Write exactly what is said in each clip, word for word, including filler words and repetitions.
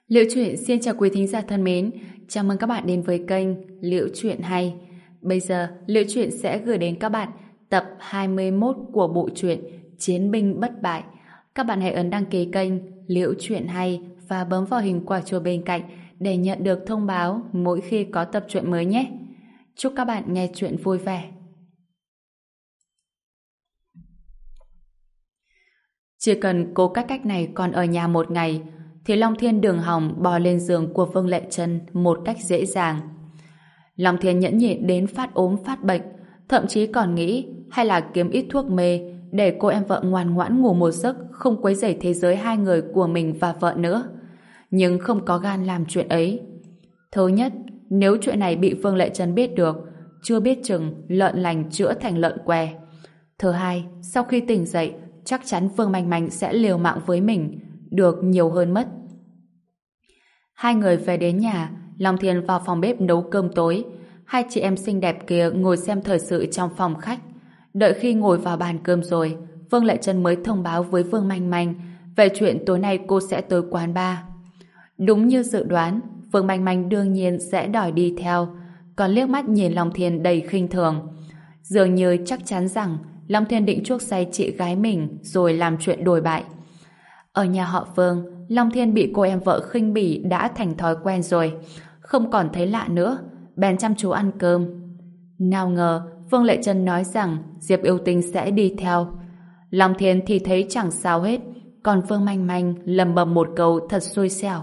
Liễu Chuyện xin chào quý thính giả thân mến, chào mừng các bạn đến với kênh Liễu Chuyện Hay. Bây giờ, Liễu Chuyện sẽ gửi đến các bạn tập hai mươi mốt của bộ truyện Chiến binh bất bại. Các bạn hãy ấn đăng ký kênh Liễu Chuyện Hay và bấm vào hình quả chuông bên cạnh để nhận được thông báo mỗi khi có tập truyện mới nhé. Chúc các bạn nghe truyện vui vẻ. Chỉ cần cô cách cách này còn ở nhà một ngày thì Long Thiên đường hòng bò lên giường của Vương Lệ Trân một cách dễ dàng. Long Thiên nhẫn nhịn đến phát ốm phát bệnh, thậm chí còn nghĩ hay là kiếm ít thuốc mê để cô em vợ ngoan ngoãn ngủ một giấc, không quấy rầy thế giới hai người của mình và vợ nữa. Nhưng không có gan làm chuyện ấy. Thứ nhất, nếu chuyện này bị Vương Lệ Trân biết được, chưa biết chừng lợn lành chữa thành lợn què. Thứ hai, sau khi tỉnh dậy, chắc chắn Vương Manh Manh sẽ liều mạng với mình, được nhiều hơn mất. Hai người về đến nhà, Long Thiên vào phòng bếp nấu cơm tối. Hai chị em xinh đẹp kia ngồi xem thời sự trong phòng khách. Đợi khi ngồi vào bàn cơm rồi, Vương Lệ Trân mới thông báo với Vương Manh Manh về chuyện tối nay cô sẽ tới quán bar. Đúng như dự đoán, Vương Manh Manh đương nhiên sẽ đòi đi theo, còn liếc mắt nhìn Long Thiên đầy khinh thường. Dường như chắc chắn rằng Long Thiên định chuốc say chị gái mình rồi làm chuyện đồi bại. Ở nhà họ Vương, Long Thiên bị cô em vợ khinh bỉ đã thành thói quen rồi, không còn thấy lạ nữa, bèn chăm chú ăn cơm. Nào ngờ Vương Lệ Trân nói rằng Diệp Yêu Tinh sẽ đi theo. Long Thiên thì thấy chẳng sao hết, còn Vương Manh Manh lầm bầm một câu thật xui xẻo.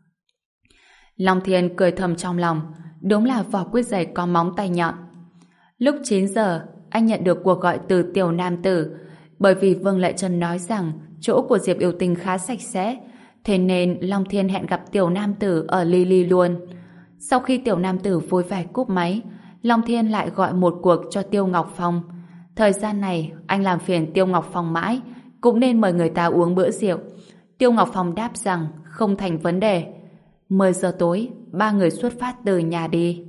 Long Thiên cười thầm trong lòng, đúng là vỏ quýt dày có móng tay nhọn. Lúc chín giờ, anh nhận được cuộc gọi từ Tiểu Nam Tử, bởi vì Vương Lệ Trân nói rằng chỗ của Diệp Yêu Tinh khá sạch sẽ, thế nên Long Thiên hẹn gặp Tiểu Nam Tử ở Lily luôn. Sau khi Tiểu Nam Tử vui vẻ cúp máy, Long Thiên lại gọi một cuộc cho Tiêu Ngọc Phong. Thời gian này, anh làm phiền Tiêu Ngọc Phong mãi, cũng nên mời người ta uống bữa rượu. Tiêu Ngọc Phong đáp rằng không thành vấn đề. mười giờ tối, ba người xuất phát từ nhà đi.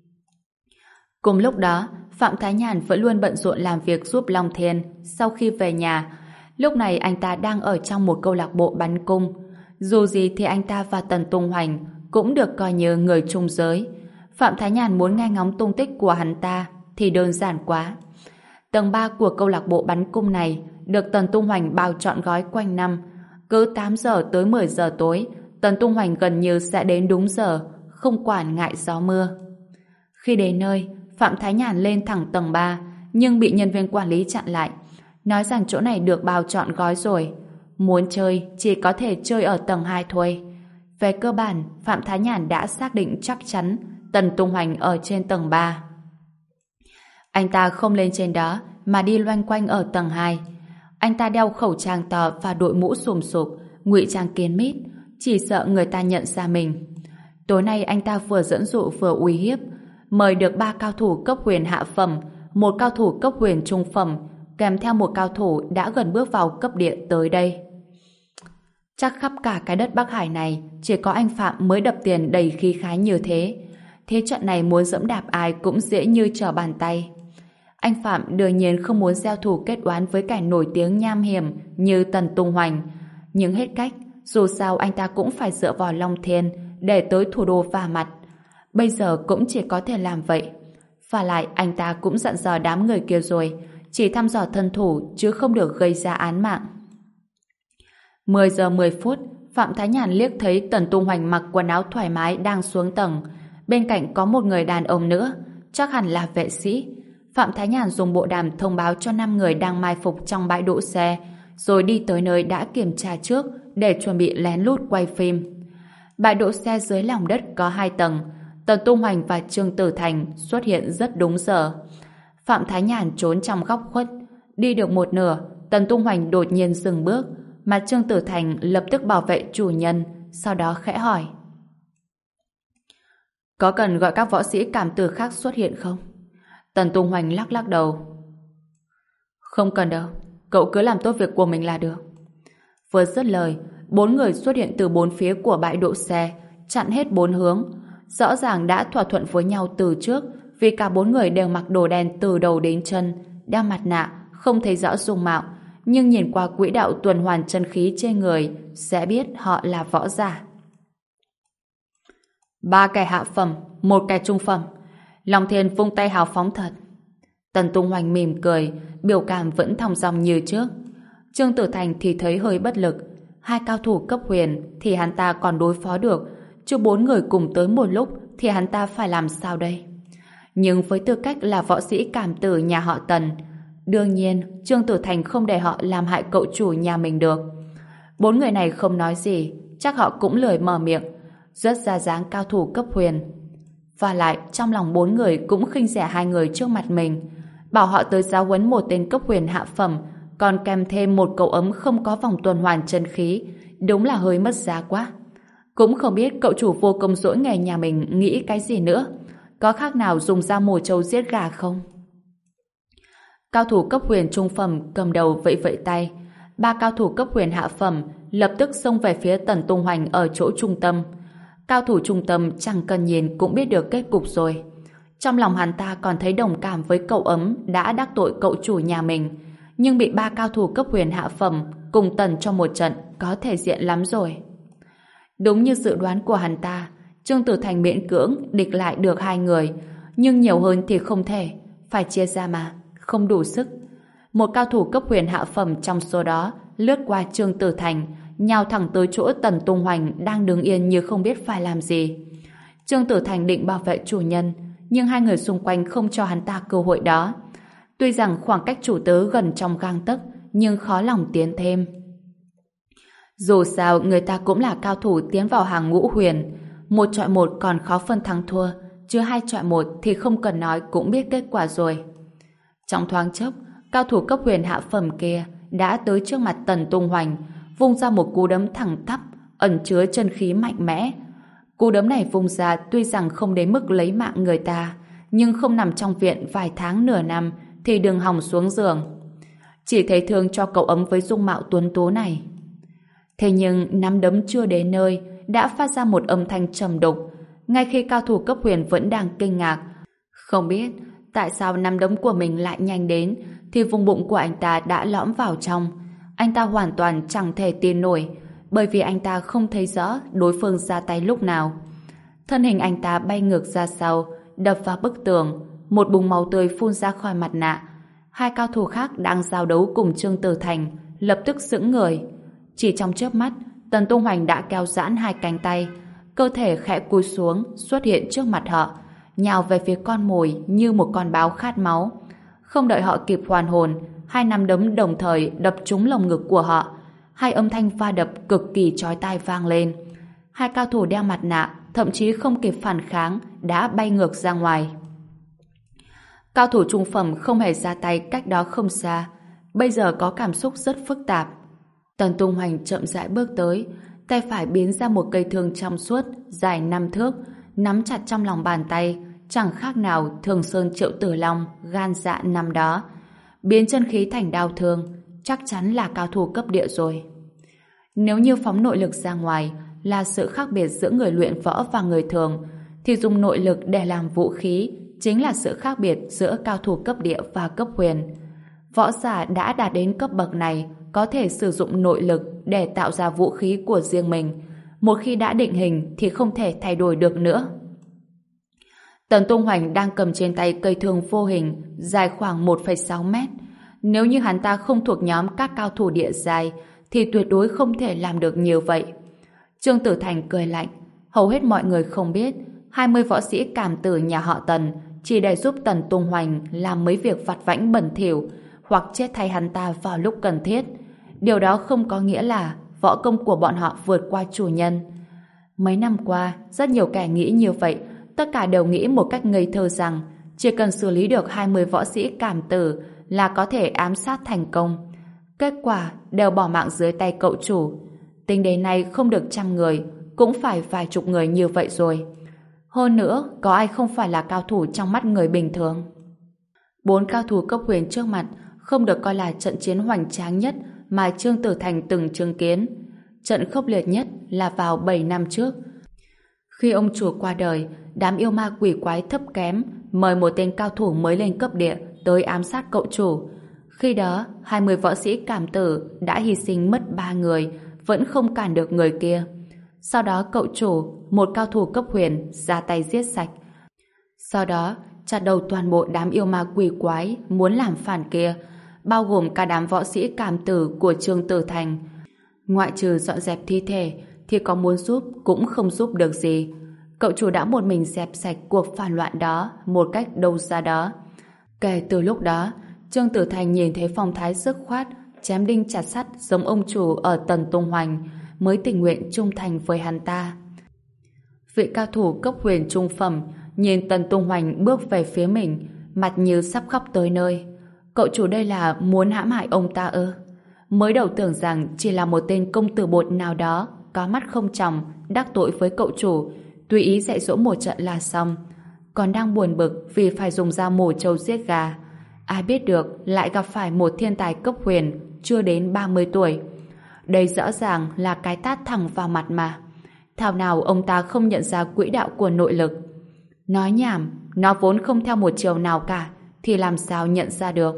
Cùng lúc đó, Phạm Thái Nhàn vẫn luôn bận rộn làm việc giúp Long Thiên. Sau khi về nhà, lúc này anh ta đang ở trong một câu lạc bộ bắn cung. Dù gì thì anh ta và Tần Tung Hoành cũng được coi như người chung giới. Phạm Thái Nhàn muốn nghe ngóng tung tích của hắn ta thì đơn giản quá. Tầng ba của câu lạc bộ bắn cung này được Tần Tung Hoành bao trọn gói quanh năm. Cứ tám giờ tới mười giờ tối, Tần Tung Hoành gần như sẽ đến đúng giờ, không quản ngại gió mưa. Khi đến nơi, Phạm Thái Nhàn lên thẳng tầng ba, nhưng bị nhân viên quản lý chặn lại, nói rằng chỗ này được bao trọn gói rồi. Muốn chơi, chỉ có thể chơi ở tầng hai thôi. Về cơ bản, Phạm Thái Nhàn đã xác định chắc chắn Tần Tung Hoành ở trên tầng ba. Anh ta không lên trên đó, mà đi loanh quanh ở tầng hai. Anh ta đeo khẩu trang to và đội mũ xùm xụp, ngụy trang kín mít, chỉ sợ người ta nhận ra mình. Tối nay anh ta vừa dẫn dụ vừa uy hiếp, mời được ba cao thủ cấp huyền hạ phẩm, một cao thủ cấp huyền trung phẩm, kèm theo một cao thủ đã gần bước vào cấp địa tới đây. Chắc khắp cả cái đất Bắc Hải này chỉ có anh Phạm mới đập tiền đầy khí khái như thế. Thế trận này muốn dẫm đạp ai cũng dễ như trở bàn tay. Anh Phạm đương nhiên không muốn gieo thù kết oán với kẻ nổi tiếng nham hiểm như Tần Tung Hoành. Nhưng hết cách, dù sao anh ta cũng phải dựa vào Long Thiên để tới thủ đô vả mặt. Bây giờ cũng chỉ có thể làm vậy. Và lại anh ta cũng dặn dò đám người kia rồi, chỉ thăm dò thân thủ chứ không được gây ra án mạng. mười giờ mười phút, Phạm Thái Nhàn liếc thấy Tần Tung Hoành mặc quần áo thoải mái đang xuống tầng. Bên cạnh có một người đàn ông nữa, chắc hẳn là vệ sĩ. Phạm Thái Nhàn dùng bộ đàm thông báo cho năm người đang mai phục trong bãi đỗ xe, rồi đi tới nơi đã kiểm tra trước để chuẩn bị lén lút quay phim. Bãi đỗ xe dưới lòng đất có hai tầng. Tần Tung Hoành và Trương Tử Thành xuất hiện rất đúng giờ. Phạm Thái Nhàn trốn trong góc khuất. Đi được một nửa, Tần Tung Hoành đột nhiên dừng bước, mà Trương Tử Thành lập tức bảo vệ chủ nhân, sau đó khẽ hỏi: có cần gọi các võ sĩ cảm tử khác xuất hiện không? Tần Tung Hoành lắc lắc đầu: không cần đâu, cậu cứ làm tốt việc của mình là được. Vừa dứt lời, bốn người xuất hiện từ bốn phía của bãi đỗ xe, chặn hết bốn hướng. Rõ ràng đã thỏa thuận với nhau từ trước, vì cả bốn người đều mặc đồ đen từ đầu đến chân, đeo mặt nạ, không thấy rõ dung mạo, nhưng nhìn qua quỹ đạo tuần hoàn chân khí trên người sẽ biết họ là võ giả. Ba kẻ hạ phẩm, một kẻ trung phẩm. Long Thiên vung tay hào phóng thật. Tần Tung Hoành mỉm cười, biểu cảm vẫn thong dong như trước. Trương Tử Thành thì thấy hơi bất lực. Hai cao thủ cấp huyền thì hắn ta còn đối phó được, chứ bốn người cùng tới một lúc thì hắn ta phải làm sao đây? Nhưng với tư cách là võ sĩ cảm tử nhà họ Tần, đương nhiên Trương Tử Thành không để họ làm hại cậu chủ nhà mình được. Bốn người này không nói gì, chắc họ cũng lười mở miệng, rất ra dáng cao thủ cấp huyền. Và lại trong lòng bốn người cũng khinh rẻ hai người trước mặt mình, bảo họ tới giáo huấn một tên cấp huyền hạ phẩm, còn kèm thêm một cậu ấm không có vòng tuần hoàn chân khí, đúng là hơi mất giá quá. Cũng không biết cậu chủ vô công dỗi nghề nhà mình nghĩ cái gì nữa, có khác nào dùng dao mổ trâu giết gà không? Cao thủ cấp huyền trung phẩm cầm đầu vẫy vẫy tay, ba cao thủ cấp huyền hạ phẩm lập tức xông về phía Tần Tung Hoành ở chỗ trung tâm. Cao thủ trung tâm chẳng cần nhìn cũng biết được kết cục rồi. Trong lòng hắn ta còn thấy đồng cảm với cậu ấm đã đắc tội cậu chủ nhà mình, nhưng bị ba cao thủ cấp huyền hạ phẩm cùng Tần cho một trận có thể diện lắm rồi. Đúng như dự đoán của hắn ta, Trương Tử Thành miễn cưỡng địch lại được hai người, nhưng nhiều hơn thì không thể, phải chia ra mà, không đủ sức. Một cao thủ cấp huyền hạ phẩm trong số đó lướt qua Trương Tử Thành, nhào thẳng tới chỗ Tần Tung Hoành đang đứng yên như không biết phải làm gì. Trương Tử Thành định bảo vệ chủ nhân, nhưng hai người xung quanh không cho hắn ta cơ hội đó. Tuy rằng khoảng cách chủ tớ gần trong gang tấc, nhưng khó lòng tiến thêm. Dù sao người ta cũng là cao thủ tiến vào hàng ngũ huyền, một chọi một còn khó phân thắng thua, chứ hai chọi một thì không cần nói cũng biết kết quả rồi. Trong thoáng chốc, cao thủ cấp huyền hạ phẩm kia đã tới trước mặt Tần Tung Hoành, vung ra một cú đấm thẳng tắp, ẩn chứa chân khí mạnh mẽ. Cú đấm này vung ra tuy rằng không đến mức lấy mạng người ta, nhưng không nằm trong viện vài tháng nửa năm thì đừng hòng xuống giường. Chỉ thấy thương cho cậu ấm với dung mạo tuấn tú này. Thế nhưng nắm đấm chưa đến nơi đã phát ra một âm thanh trầm đục. Ngay khi cao thủ cấp huyền vẫn đang kinh ngạc, không biết tại sao nắm đấm của mình lại nhanh đến, thì vùng bụng của anh ta đã lõm vào trong. Anh ta hoàn toàn chẳng thể tin nổi, bởi vì anh ta không thấy rõ đối phương ra tay lúc nào. Thân hình anh ta bay ngược ra sau, đập vào bức tường, một búng máu tươi phun ra khỏi mặt nạ. Hai cao thủ khác đang giao đấu cùng Trương Tử Thành lập tức sững người. Chỉ trong chớp mắt, Tần Tung Hoành đã kéo giãn hai cánh tay, cơ thể khẽ cúi xuống xuất hiện trước mặt họ, nhào về phía con mồi như một con báo khát máu. Không đợi họ kịp hoàn hồn, hai nắm đấm đồng thời đập trúng lồng ngực của họ. Hai âm thanh va đập cực kỳ chói tai vang lên. Hai cao thủ đeo mặt nạ thậm chí không kịp phản kháng đã bay ngược ra ngoài. Cao thủ trung phẩm không hề ra tay cách đó không xa, bây giờ có cảm xúc rất phức tạp. Tần Tung Hoành chậm rãi bước tới, tay phải biến ra một cây thương trong suốt dài năm thước, nắm chặt trong lòng bàn tay, chẳng khác nào Thường Sơn Triệu Tử Long gan dạ năm đó. Biến chân khí thành đao thương, chắc chắn là cao thủ cấp địa rồi. Nếu như phóng nội lực ra ngoài là sự khác biệt giữa người luyện võ và người thường, thì dùng nội lực để làm vũ khí chính là sự khác biệt giữa cao thủ cấp địa và cấp huyền. Võ giả đã đạt đến cấp bậc này có thể sử dụng nội lực để tạo ra vũ khí của riêng mình. Một khi đã định hình thì không thể thay đổi được nữa. Tần Tung Hoành đang cầm trên tay cây thương vô hình dài khoảng một phẩy sáu mét. Nếu như hắn ta không thuộc nhóm các cao thủ địa giai thì tuyệt đối không thể làm được nhiều vậy. Trương Tử Thành cười lạnh. Hầu hết mọi người không biết hai mươi võ sĩ cảm tử nhà họ Tần chỉ để giúp Tần Tung Hoành làm mấy việc vặt vãnh bẩn thỉu hoặc chết thay hắn ta vào lúc cần thiết. Điều đó không có nghĩa là võ công của bọn họ vượt qua chủ nhân. Mấy năm qua, rất nhiều kẻ nghĩ như vậy, tất cả đều nghĩ một cách ngây thơ rằng chỉ cần xử lý được hai mươi võ sĩ cảm tử là có thể ám sát thành công. Kết quả đều bỏ mạng dưới tay cậu chủ. Tính đến nay không được trăm người, cũng phải vài chục người như vậy rồi. Hơn nữa, có ai không phải là cao thủ trong mắt người bình thường? Bốn cao thủ cấp huyền trước mặt không được coi là trận chiến hoành tráng nhất mà Trương Tử Thành từng chứng kiến. Trận khốc liệt nhất là vào bảy năm trước. Khi ông chủ qua đời, đám yêu ma quỷ quái thấp kém mời một tên cao thủ mới lên cấp địa tới ám sát cậu chủ. Khi đó, hai mươi võ sĩ cảm tử đã hy sinh mất ba người, vẫn không cản được người kia. Sau đó cậu chủ, một cao thủ cấp huyền, ra tay giết sạch. Sau đó, chặt đầu toàn bộ đám yêu ma quỷ quái muốn làm phản kia, bao gồm cả đám võ sĩ cảm tử của Trương Tử Thành. Ngoại trừ dọn dẹp thi thể, thì có muốn giúp cũng không giúp được gì. Cậu chủ đã một mình dẹp sạch cuộc phản loạn đó một cách đâu ra đó. Kể từ lúc đó, Trương Tử Thành nhìn thấy phong thái dứt khoát, chém đinh chặt sắt giống ông chủ ở Tần Tung Hoành, mới tình nguyện trung thành với hắn ta. Vị cao thủ cấp huyền trung phẩm nhìn Tần Tung Hoành bước về phía mình, mặt như sắp khóc tới nơi. Cậu chủ đây là muốn hãm hại ông ta ư? Mới đầu tưởng rằng chỉ là một tên công tử bột nào đó, có mắt không tròng, đắc tội với cậu chủ, tùy ý dạy dỗ một trận là xong. Còn đang buồn bực vì phải dùng dao mổ trâu giết gà. Ai biết được lại gặp phải một thiên tài cấp huyền chưa đến ba mươi tuổi. Đây rõ ràng là cái tát thẳng vào mặt mà. Thảo nào ông ta không nhận ra quỹ đạo của nội lực. Nói nhảm, nó vốn không theo một chiều nào cả, thì làm sao nhận ra được.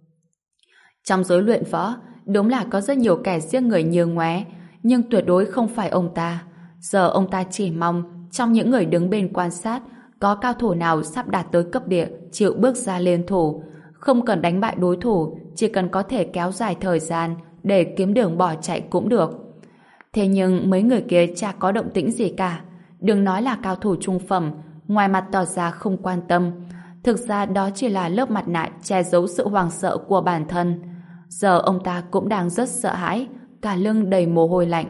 Trong giới luyện võ, đúng là có rất nhiều kẻ giết người như ngoé, nhưng tuyệt đối không phải ông ta. Giờ ông ta chỉ mong trong những người đứng bên quan sát có cao thủ nào sắp đạt tới cấp địa chịu bước ra liên thủ. Không cần đánh bại đối thủ, chỉ cần có thể kéo dài thời gian để kiếm đường bỏ chạy cũng được. Thế nhưng mấy người kia chả có động tĩnh gì cả. Đừng nói là cao thủ trung phẩm, ngoài mặt tỏ ra không quan tâm. Thực ra đó chỉ là lớp mặt nạ che giấu sự hoảng sợ của bản thân. Giờ ông ta cũng đang rất sợ hãi, cả lưng đầy mồ hôi lạnh.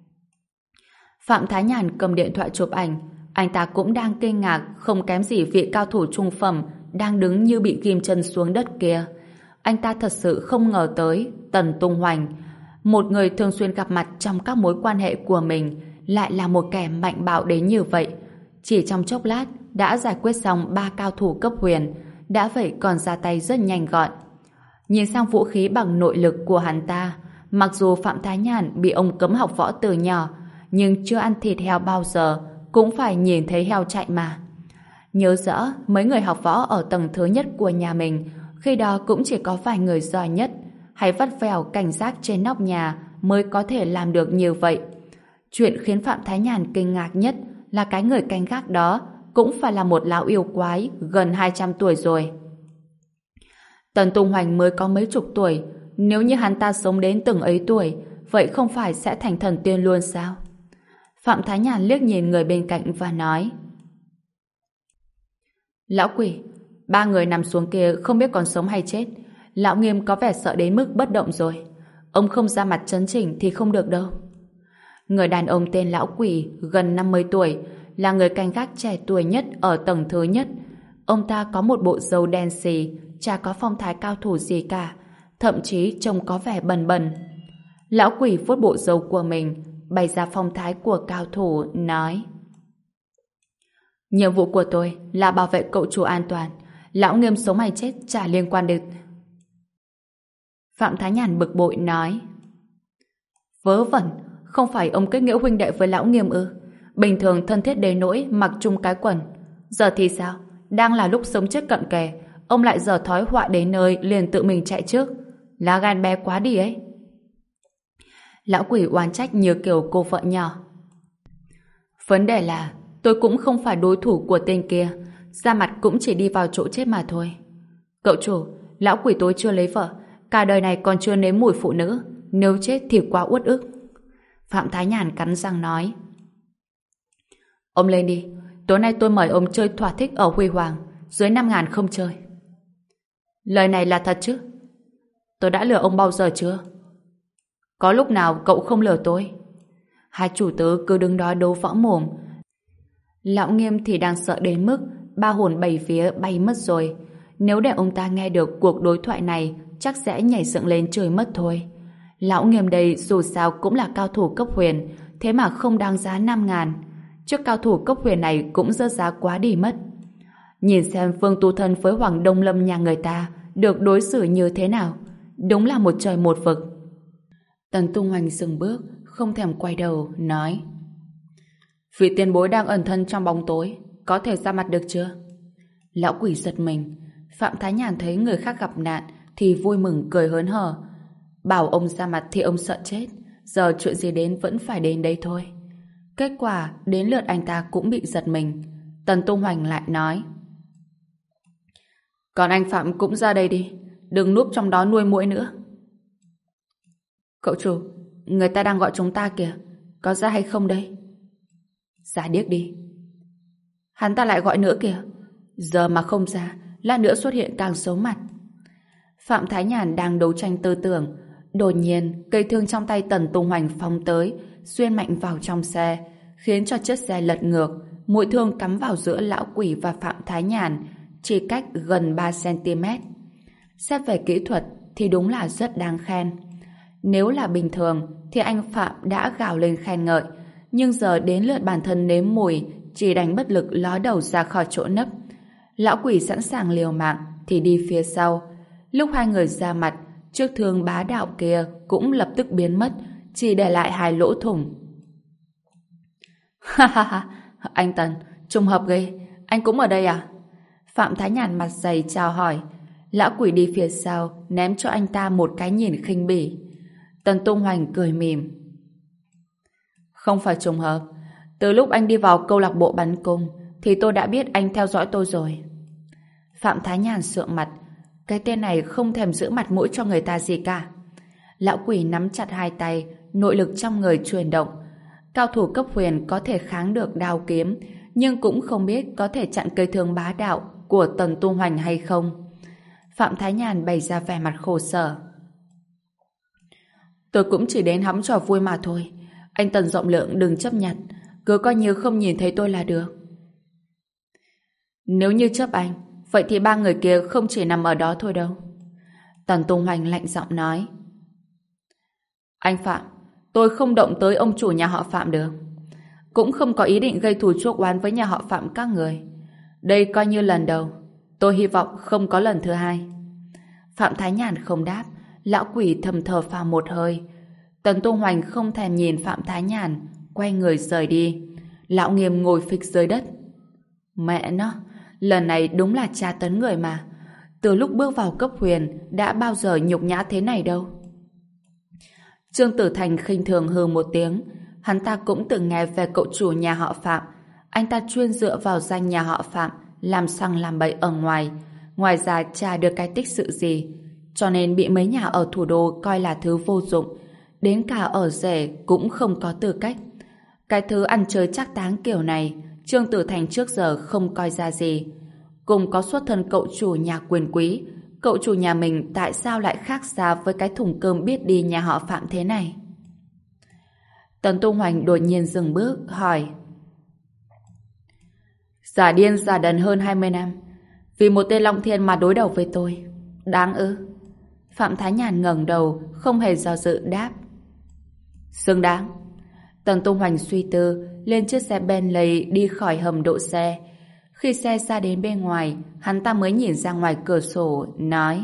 Phạm Thái Nhàn cầm điện thoại chụp ảnh. Anh ta cũng đang kinh ngạc không kém gì vị cao thủ trung phẩm đang đứng như bị ghim chân xuống đất kia. Anh ta thật sự không ngờ tới Tần Tung Hoành, một người thường xuyên gặp mặt trong các mối quan hệ của mình, lại là một kẻ mạnh bạo đến như vậy. Chỉ trong chốc lát đã giải quyết xong ba cao thủ cấp huyền, đã vậy còn ra tay rất nhanh gọn. Nhìn sang vũ khí bằng nội lực của hắn ta, mặc dù Phạm Thái Nhàn bị ông cấm học võ từ nhỏ, nhưng chưa ăn thịt heo bao giờ, cũng phải nhìn thấy heo chạy mà. Nhớ rõ, mấy người học võ ở tầng thứ nhất của nhà mình, khi đó cũng chỉ có vài người giỏi nhất, hay vắt vẻo cảnh giác trên nóc nhà mới có thể làm được như vậy. Chuyện khiến Phạm Thái Nhàn kinh ngạc nhất là cái người canh gác đó cũng phải là một lão yêu quái gần hai trăm tuổi rồi. Tần Tung Hoành mới có mấy chục tuổi, nếu như hắn ta sống đến từng ấy tuổi, vậy không phải sẽ thành thần tiên luôn sao? Phạm Thái Nhàn liếc nhìn người bên cạnh và nói: Lão quỷ, ba người nằm xuống kia không biết còn sống hay chết. Lão Nghiêm có vẻ sợ đến mức bất động rồi. Ông không ra mặt chấn chỉnh thì không được đâu. Người đàn ông tên Lão Quỷ, gần năm mươi tuổi, là người canh gác trẻ tuổi nhất ở tầng thứ nhất. Ông ta có một bộ râu đen xì, chả có phong thái cao thủ gì cả, thậm chí trông có vẻ bần bần. Lão Quỷ vuốt bộ râu của mình, bày ra phong thái của cao thủ, nói: Nhiệm vụ của tôi là bảo vệ cậu chủ an toàn. Lão Nghiêm sống hay chết chả liên quan đến... Phạm Thái Nhàn bực bội nói: Vớ vẩn, không phải ông kết nghĩa huynh đệ với Lão Nghiêm ư? Bình thường thân thiết đến nỗi mặc chung cái quần. Giờ thì sao? Đang là lúc sống chết cận kề, ông lại giờ thói họa đến nơi liền tự mình chạy trước. Lá gan bé quá đi ấy. Lão Quỷ oán trách như kiểu cô vợ nhỏ. Vấn đề là tôi cũng không phải đối thủ của tên kia, ra mặt cũng chỉ đi vào chỗ chết mà thôi. Cậu chủ, Lão Quỷ tôi chưa lấy vợ, cả đời này còn chưa nếm mùi phụ nữ, nếu chết thì quá uất ức. Phạm Thái Nhàn cắn răng nói: Ông lên đi, tối nay tôi mời ông chơi thỏa thích ở Huy Hoàng, dưới năm ngàn không chơi. Lời này là thật chứ? Tôi đã lừa ông bao giờ chưa? Có lúc nào cậu không lừa tôi? Hai chủ tớ cứ đứng đó đấu võ mồm. Lão Nghiêm thì đang sợ đến mức ba hồn bảy vía bay mất rồi. Nếu để ông ta nghe được cuộc đối thoại này, chắc sẽ nhảy dựng lên trời mất thôi. Lão Nghiêm đây dù sao cũng là cao thủ cấp huyền, thế mà không đáng giá năm ngàn. Trước cao thủ cấp huyền này cũng rớt giá quá đi mất. Nhìn xem Vương Tu Thân với Hoàng Đông Lâm nhà người ta được đối xử như thế nào. Đúng là một trời một vực. Tần Tung Hoành dừng bước, không thèm quay đầu, nói: Vị tiền bối đang ẩn thân trong bóng tối, có thể ra mặt được chưa? Lão Quỷ giật mình. Phạm Thái Nhàn thấy người khác gặp nạn thì vui mừng cười hớn hở. Bảo ông ra mặt thì ông sợ chết, giờ chuyện gì đến vẫn phải đến đây thôi. Kết quả, đến lượt anh ta cũng bị giật mình. Tần Tung Hoành lại nói: Còn anh Phạm cũng ra đây đi, đừng núp trong đó nuôi muỗi nữa. Cậu chủ, người ta đang gọi chúng ta kìa, có ra hay không đây? Ra điếc đi. Hắn ta lại gọi nữa kìa. Giờ mà không ra, lát nữa xuất hiện càng xấu mặt. Phạm Thái Nhàn đang đấu tranh tư tưởng. Đột nhiên, cây thương trong tay Tần Tung Hoành phóng tới, xuyên mạnh vào trong xe, khiến cho chiếc xe lật ngược. Mũi thương cắm vào giữa lão quỷ và Phạm Thái Nhàn, chỉ cách gần ba xăng-ti-mét. Xét về kỹ thuật thì đúng là rất đáng khen. Nếu là bình thường thì anh Phạm đã gào lên khen ngợi, nhưng giờ đến lượt bản thân nếm mùi, chỉ đánh bất lực ló đầu ra khỏi chỗ nấp. Lão quỷ sẵn sàng liều mạng thì đi phía sau. Lúc hai người ra mặt, chiếc thương bá đạo kia cũng lập tức biến mất, chỉ để lại hai lỗ thủng. Ha ha ha, anh Tần, trùng hợp ghê, anh cũng ở đây à? Phạm Thái Nhàn mặt dày chào hỏi. Lão quỷ đi phía sau, ném cho anh ta một cái nhìn khinh bỉ. Tần Tung Hoành cười mỉm. Không phải trùng hợp, từ lúc anh đi vào câu lạc bộ bắn cung thì tôi đã biết anh theo dõi tôi rồi. Phạm Thái Nhàn sượng mặt. Cái tên này không thèm giữ mặt mũi cho người ta gì cả. Lão quỷ nắm chặt hai tay, nội lực trong người chuyển động. Cao thủ cấp huyền có thể kháng được đao kiếm, nhưng cũng không biết có thể chặn cây thương bá đạo của Tần Tung Hoành hay không. Phạm Thái Nhàn bày ra vẻ mặt khổ sở. Tôi cũng chỉ đến hóng trò vui mà thôi. Anh Tần rộng lượng đừng chấp nhận, cứ coi như không nhìn thấy tôi là được. Nếu như chấp anh, vậy thì ba người kia không chỉ nằm ở đó thôi đâu. Tần Tung Hoành lạnh giọng nói. Anh Phạm, tôi không động tới ông chủ nhà họ Phạm được. Cũng không có ý định gây thù chuốc oán với nhà họ Phạm các người. Đây coi như lần đầu. Tôi hy vọng không có lần thứ hai. Phạm Thái Nhàn không đáp. Lão quỷ thầm thở phào một hơi. Tần Tung Hoành không thèm nhìn Phạm Thái Nhàn, quay người rời đi. Lão Nghiêm ngồi phịch dưới đất. Mẹ nó, lần này đúng là tra tấn người mà. Từ lúc bước vào cấp huyền đã bao giờ nhục nhã thế này đâu. Trương Tử Thành khinh thường hừ một tiếng. Hắn ta cũng từng nghe về cậu chủ nhà họ Phạm. Anh ta chuyên dựa vào danh nhà họ Phạm làm xăng làm bậy ở ngoài. Ngoài ra chả được cái tích sự gì, cho nên bị mấy nhà ở thủ đô coi là thứ vô dụng. Đến cả ở rể cũng không có tư cách. Cái thứ ăn chơi chắc táng kiểu này Trương Tử Thành trước giờ không coi ra gì. Cùng có xuất thân cậu chủ nhà quyền quý, cậu chủ nhà mình tại sao lại khác xa với cái thùng cơm biết đi nhà họ Phạm thế này? Tần Tung Hoành đột nhiên dừng bước hỏi. Giả điên giả đần hơn hai mươi năm, vì một tên Long Thiên mà đối đầu với tôi, đáng ư? Phạm Thái Nhàn ngẩng đầu, không hề do dự đáp. Xứng đáng. Tần Tung Hoành suy tư, lên chiếc xe Bentley đi khỏi hầm đỗ xe. Khi xe ra đến bên ngoài, hắn ta mới nhìn ra ngoài cửa sổ, nói.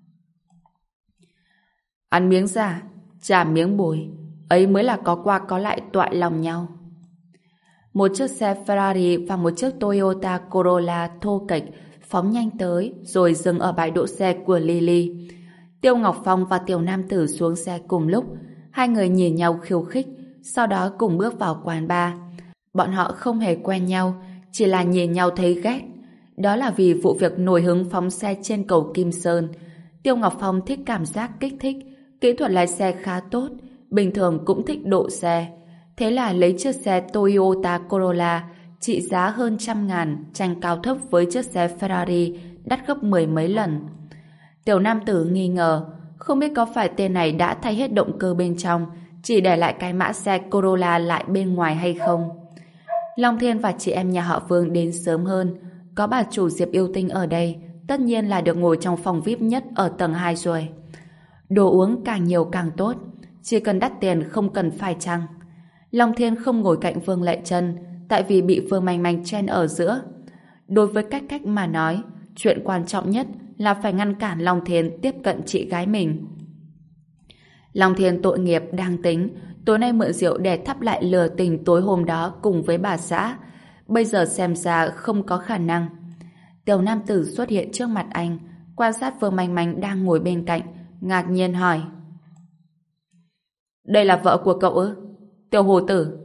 Ăn miếng giả, trả miếng bồi, ấy mới là có qua có lại toại lòng nhau. Một chiếc xe Ferrari và một chiếc Toyota Corolla thô kệch phóng nhanh tới rồi dừng ở bãi đỗ xe của Lily. Tiêu Ngọc Phong và Tiểu Nam Tử xuống xe cùng lúc. Hai người nhìn nhau khiêu khích, sau đó cùng bước vào quán bar. Bọn họ không hề quen nhau, chỉ là nhìn nhau thấy ghét. Đó là vì vụ việc nổi hứng phóng xe trên cầu Kim Sơn. Tiêu Ngọc Phong thích cảm giác kích thích, kỹ thuật lái xe khá tốt, bình thường cũng thích độ xe. Thế là lấy chiếc xe Toyota Corolla trị giá hơn trăm ngàn tranh cao thấp với chiếc xe Ferrari đắt gấp mười mấy lần. Tiểu Nam Tử nghi ngờ, không biết có phải tên này đã thay hết động cơ bên trong, chỉ để lại cái mã xe Corolla lại bên ngoài hay không. Long Thiên và chị em nhà họ Vương đến sớm hơn, có bà chủ Diệp Yêu Tinh ở đây, tất nhiên là được ngồi trong phòng vi ai pi nhất ở tầng hai rồi. Đồ uống càng nhiều càng tốt, chỉ cần đắt tiền không cần phải chăng. Long Thiên không ngồi cạnh Vương Lệ Trân, tại vì bị Vương Manh Manh chen ở giữa. Đối với cách cách mà nói, chuyện quan trọng nhất là phải ngăn cản Long Thiên tiếp cận chị gái mình. Long Thiên tội nghiệp đang tính tối nay mượn rượu để thắp lại lửa tình tối hôm đó cùng với bà xã. Bây giờ xem ra không có khả năng. Tiểu Nam Tử xuất hiện trước mặt anh, quan sát Vương Manh Manh đang ngồi bên cạnh, ngạc nhiên hỏi. Đây là vợ của cậu ư? Tiểu Hồ Tử.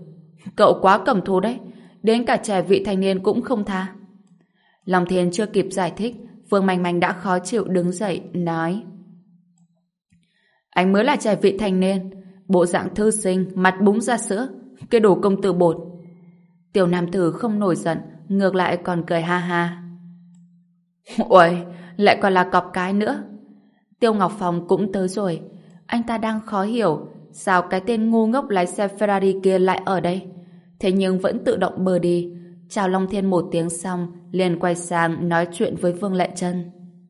Cậu quá cầm thú đấy, đến cả trẻ vị thành niên cũng không tha. Long Thiên chưa kịp giải thích, Vương Manh Manh đã khó chịu đứng dậy, nói: Anh mới là trẻ vị thành niên, bộ dạng thư sinh, mặt búng ra sữa, cái đồ công tử bột. Tiểu nam tử không nổi giận, ngược lại còn cười ha ha. Ôi, lại còn là cọp cái nữa. Tiêu Ngọc Phong cũng tới rồi. Anh ta đang khó hiểu sao cái tên ngu ngốc lái xe Ferrari kia lại ở đây. Thế nhưng vẫn tự động bờ đi. Chào Long Thiên một tiếng xong, liền quay sang nói chuyện với Vương Lệ Trân.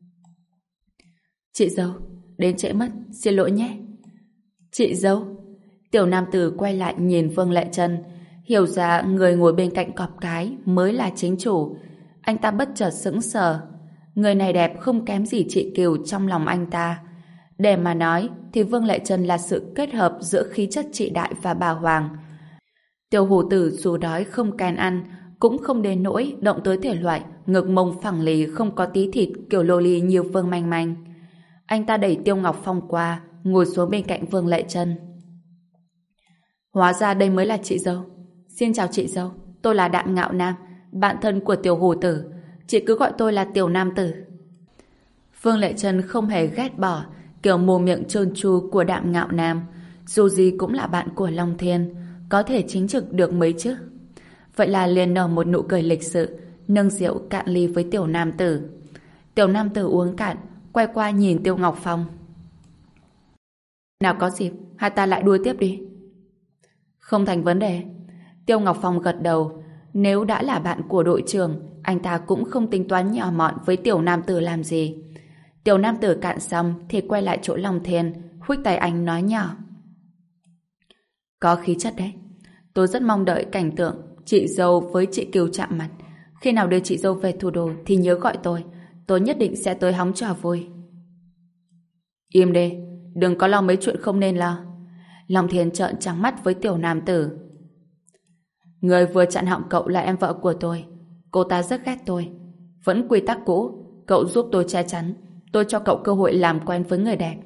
Chị dâu, đến trễ mất, xin lỗi nhé. Chị dâu. Tiểu nam tử quay lại nhìn Vương Lệ Trân, hiểu ra người ngồi bên cạnh cọp cái mới là chính chủ. Anh ta bất chợt sững sờ. Người này đẹp không kém gì chị Kiều trong lòng anh ta. Để mà nói thì Vương Lệ Trân là sự kết hợp giữa khí chất chị Đại và bà Hoàng. Tiểu hủ tử dù đói không kén ăn, cũng không đến nỗi động tới thể loại ngực mông phẳng lì không có tí thịt kiểu lô ly như Vương Manh Manh. Anh ta đẩy Tiêu Ngọc Phong qua, ngồi xuống bên cạnh Vương Lệ Trân. Hóa ra đây mới là chị dâu. Xin chào chị dâu, tôi là Đạm Ngạo Nam, bạn thân của tiểu hủ tử. Chị cứ gọi tôi là Tiểu Nam Tử. Vương Lệ Trân không hề ghét bỏ kiểu mồm miệng trơn tru của Đạm Ngạo Nam. Dù gì cũng là bạn của Long Thiên, có thể chính trực được mấy chứ. Vậy là liền nở một nụ cười lịch sự, nâng rượu cạn ly với Tiểu Nam Tử. Tiểu Nam Tử uống cạn, quay qua nhìn Tiêu Ngọc Phong. Nào có dịp, hai ta lại đua tiếp đi. Không thành vấn đề. Tiêu Ngọc Phong gật đầu. Nếu đã là bạn của đội trưởng, anh ta cũng không tính toán nhỏ mọn với Tiểu Nam Tử làm gì. Tiểu Nam Tử cạn xong thì quay lại chỗ Long Thiên, huých tay anh nói nhỏ. Có khí chất đấy. Tôi rất mong đợi cảnh tượng chị dâu với chị Kiều chạm mặt. Khi nào đưa chị dâu về thủ đô thì nhớ gọi tôi. Tôi nhất định sẽ tới hóng trò vui. Im đi, đừng có lo mấy chuyện không nên lo. Long Thiên trợn trắng mắt với Tiểu Nam Tử. Người vừa chặn họng cậu là em vợ của tôi. Cô ta rất ghét tôi. Vẫn quy tắc cũ, cậu giúp tôi che chắn. Tôi cho cậu cơ hội làm quen với người đẹp.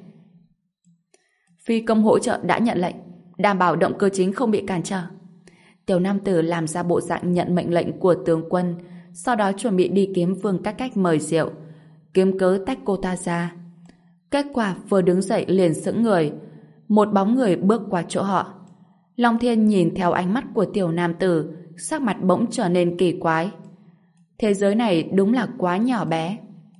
Phi công hỗ trợ đã nhận lệnh, đảm bảo động cơ chính không bị cản trở. Tiểu Nam Tử làm ra bộ dạng nhận mệnh lệnh của tướng quân, sau đó chuẩn bị đi kiếm Vương Cách Cách mời rượu, kiếm cớ tách cô ta ra. Kết quả vừa đứng dậy liền sững người, một bóng người bước qua chỗ họ. Long Thiên nhìn theo ánh mắt của Tiểu Nam Tử, sắc mặt bỗng trở nên kỳ quái. Thế giới này đúng là quá nhỏ bé.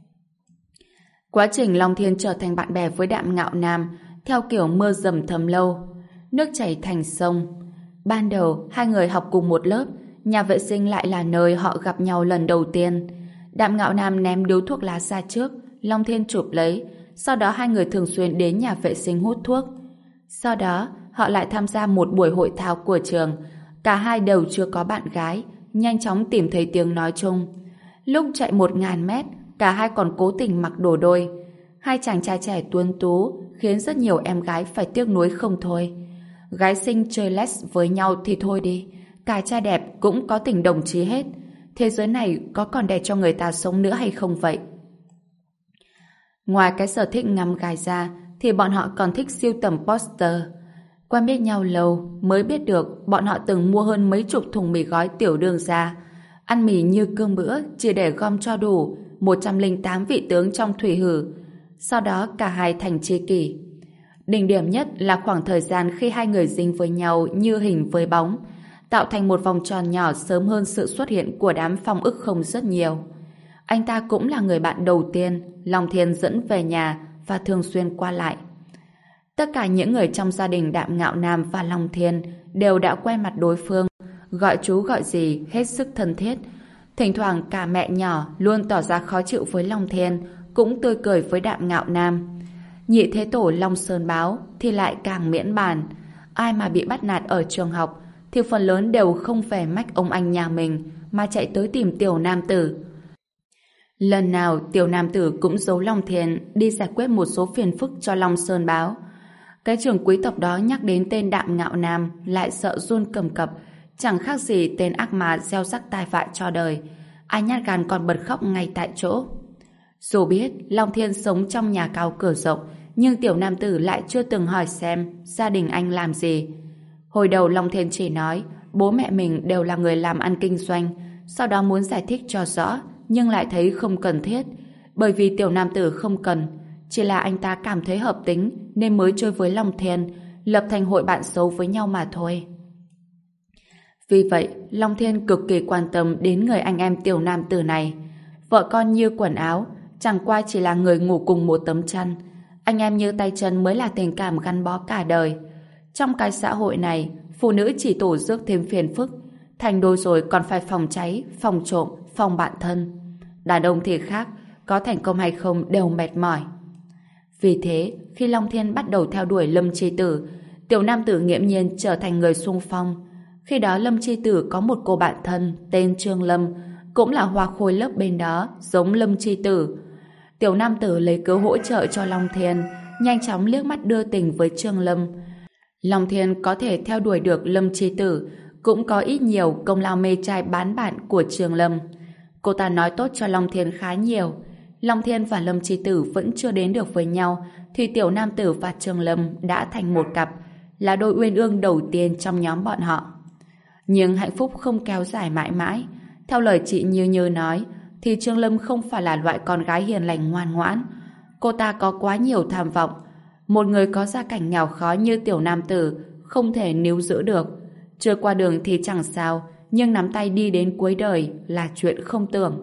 Quá trình Long Thiên trở thành bạn bè với Đạm Ngạo Nam theo kiểu mưa dầm thấm lâu, nước chảy thành sông. Ban đầu hai người học cùng một lớp, nhà vệ sinh lại là nơi họ gặp nhau lần đầu tiên. Đạm Ngạo Nam ném điếu thuốc lá ra trước, Long Thiên chụp lấy, sau đó hai người thường xuyên đến nhà vệ sinh hút thuốc. Sau đó họ lại tham gia một buổi hội thao của trường. Cả hai đều chưa có bạn gái, nhanh chóng tìm thấy tiếng nói chung. Lúc chạy một ngàn mét, cả hai còn cố tình mặc đồ đôi. Hai chàng trai trẻ tuấn tú khiến rất nhiều em gái phải tiếc nuối không thôi. Gái xinh chơi les với nhau thì thôi đi, cả trai đẹp cũng có tình đồng chí hết. Thế giới này có còn để cho người ta sống nữa hay không vậy? Ngoài cái sở thích ngắm gái ra thì bọn họ còn thích sưu tầm poster. Quen biết nhau lâu mới biết được bọn họ từng mua hơn mấy chục thùng mì gói tiểu đường ra, ăn mì như cơm bữa chỉ để gom cho đủ một trăm lẻ tám vị tướng trong thủy hử. Sau đó cả hai thành tri kỷ. Đỉnh điểm nhất là khoảng thời gian khi hai người dính với nhau như hình với bóng, tạo thành một vòng tròn nhỏ sớm hơn sự xuất hiện của đám Phong Ức Không rất nhiều. Anh ta cũng là người bạn đầu tiên Long Thiên dẫn về nhà và thường xuyên qua lại. Tất cả những người trong gia đình Đạm Ngạo Nam và Long Thiên đều đã quen mặt đối phương, gọi chú gọi gì hết sức thân thiết. Thỉnh thoảng cả mẹ nhỏ luôn tỏ ra khó chịu với Long Thiên, cũng tươi cười với Đạm Ngạo Nam. Nhị thế tổ Long Sơn Báo thì lại càng miễn bàn. Ai mà bị bắt nạt ở trường học thì phần lớn đều không về mách ông anh nhà mình mà chạy tới tìm Tiểu Nam Tử. Lần nào Tiểu Nam Tử cũng giấu Long Thiên đi giải quyết một số phiền phức cho Long Sơn Báo. Cái trưởng quý tộc đó nhắc đến tên Đạm Ngạo Nam lại sợ run cầm cập, chẳng khác gì tên ác ma gieo rắc tai vạ cho đời. Ai nhát gan còn bật khóc ngay tại chỗ. Dù biết Long Thiên sống trong nhà cao cửa rộng, nhưng Tiểu Nam Tử lại chưa từng hỏi xem gia đình anh làm gì. Hồi đầu Long Thiên chỉ nói bố mẹ mình đều là người làm ăn kinh doanh, sau đó muốn giải thích cho rõ, nhưng lại thấy không cần thiết, bởi vì tiểu nam tử không cần, chỉ là anh ta cảm thấy hợp tính nên mới chơi với Long Thiên, lập thành hội bạn xấu với nhau mà thôi. Vì vậy, Long Thiên cực kỳ quan tâm đến người anh em tiểu nam tử này. Vợ con như quần áo, chẳng qua chỉ là người ngủ cùng một tấm chăn. Anh em như tay chân mới là tình cảm gắn bó cả đời. Trong cái xã hội này, phụ nữ chỉ tổ rước thêm phiền phức, thành đôi rồi còn phải phòng cháy, phòng trộm, phòng bạn thân. Đàn ông thì khác, có thành công hay không đều mệt mỏi. Vì thế, khi Long Thiên bắt đầu theo đuổi Lâm Chi Tử, tiểu nam tử nghiễm nhiên trở thành người xung phong. Khi đó Lâm Chi Tử có một cô bạn thân tên Trương Lâm, cũng là hoa khôi lớp bên đó, giống Lâm Chi Tử. Tiểu nam tử lấy cớ hỗ trợ cho Long Thiên, nhanh chóng liếc mắt đưa tình với Trương Lâm. Long Thiên có thể theo đuổi được Lâm Chi Tử, cũng có ít nhiều công lao mê trai bán bạn của Trương Lâm. Cô ta nói tốt cho Long Thiên khá nhiều. Long Thiên và Lâm Chi Tử vẫn chưa đến được với nhau, thì tiểu nam tử và Trương Lâm đã thành một cặp, là đôi uyên ương đầu tiên trong nhóm bọn họ. Nhưng hạnh phúc không kéo dài mãi mãi. Theo lời chị Như Như nói, thì Trương Lâm không phải là loại con gái hiền lành ngoan ngoãn. Cô ta có quá nhiều tham vọng. Một người có gia cảnh nghèo khó như tiểu nam tử không thể níu giữ được. Chưa qua đường thì chẳng sao, nhưng nắm tay đi đến cuối đời là chuyện không tưởng.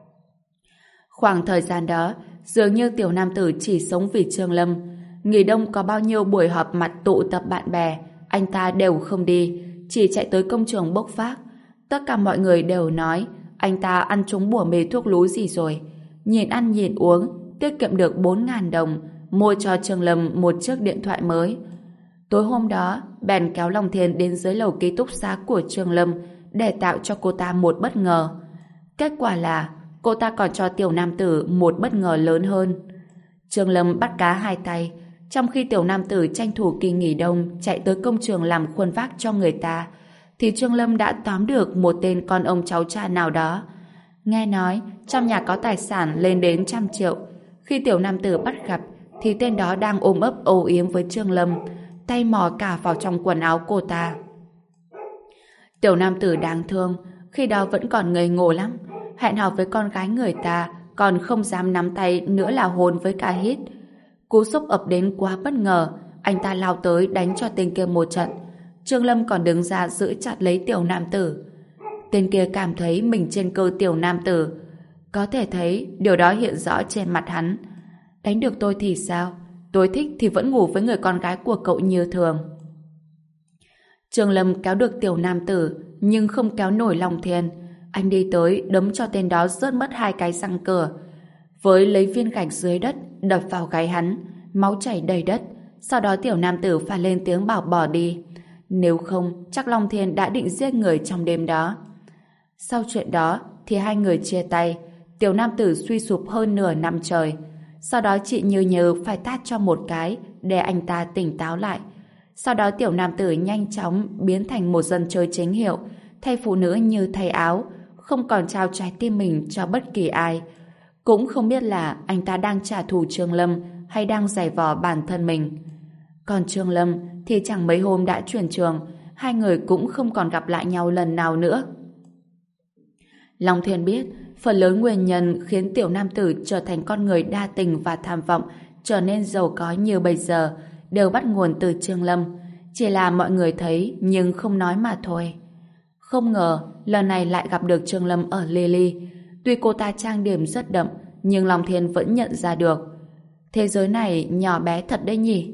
Khoảng thời gian đó, dường như tiểu nam tử chỉ sống vì Trương Lâm. Nghỉ đông có bao nhiêu buổi họp mặt tụ tập bạn bè, anh ta đều không đi, chỉ chạy tới công trường bốc vác. Tất cả mọi người đều nói anh ta ăn trúng bùa mê thuốc lú gì rồi. Nhịn ăn nhịn uống, tiết kiệm được bốn ngàn đồng, mua cho Trương Lâm một chiếc điện thoại mới. Tối hôm đó, bèn kéo Long Thiên đến dưới lầu ký túc xá của Trương Lâm để tạo cho cô ta một bất ngờ. Kết quả là cô ta còn cho tiểu nam tử một bất ngờ lớn hơn. Trương Lâm bắt cá hai tay, trong khi tiểu nam tử tranh thủ kỳ nghỉ đông chạy tới công trường làm khuôn vác cho người ta, thì Trương Lâm đã tóm được một tên con ông cháu cha nào đó. Nghe nói trong nhà có tài sản lên đến trăm triệu. Khi tiểu nam tử bắt gặp thì tên đó đang ôm ấp âu yếm với Trương Lâm, tay mò cả vào trong quần áo cô ta. Tiểu nam tử đáng thương, khi đó vẫn còn ngây ngô lắm, hẹn hò với con gái người ta còn không dám nắm tay nữa là hôn với cả hít. Cú sốc ập đến quá bất ngờ, anh ta lao tới đánh cho tên kia một trận. Trương Lâm còn đứng ra giữ chặt lấy tiểu nam tử. Tên kia cảm thấy mình trên cơ tiểu nam tử, có thể thấy điều đó hiện rõ trên mặt hắn. Đánh được tôi thì sao? Tôi thích thì vẫn ngủ với người con gái của cậu như thường. Trương Lâm kéo được tiểu nam tử, nhưng không kéo nổi Long Thiên. Anh đi tới đấm cho tên đó rớt mất hai cái răng cửa, với lấy viên gạch dưới đất đập vào gáy hắn, máu chảy đầy đất. Sau đó tiểu nam tử phải lên tiếng bảo bỏ đi, nếu không chắc Long Thiên đã định giết người trong đêm đó. Sau chuyện đó thì hai người chia tay. Tiểu nam tử suy sụp hơn nửa năm trời. Sau đó chị Như Như phải tát cho một cái để anh ta tỉnh táo lại. Sau đó tiểu nam tử nhanh chóng biến thành một dân chơi chính hiệu, thay phụ nữ như thay áo, không còn trao trái tim mình cho bất kỳ ai. Cũng không biết là anh ta đang trả thù Trương Lâm hay đang giày vò bản thân mình. Còn Trương Lâm thì chẳng mấy hôm đã chuyển trường, hai người cũng không còn gặp lại nhau lần nào nữa. Long Thiên biết phần lớn nguyên nhân khiến tiểu nam tử trở thành con người đa tình và tham vọng, trở nên giàu có như bây giờ, đều bắt nguồn từ Trương Lâm. Chỉ là mọi người thấy nhưng không nói mà thôi. Không ngờ lần này lại gặp được Trương Lâm ở Lily. Tuy cô ta trang điểm rất đậm, nhưng Long Thiên vẫn nhận ra được. Thế giới này nhỏ bé thật đấy nhỉ?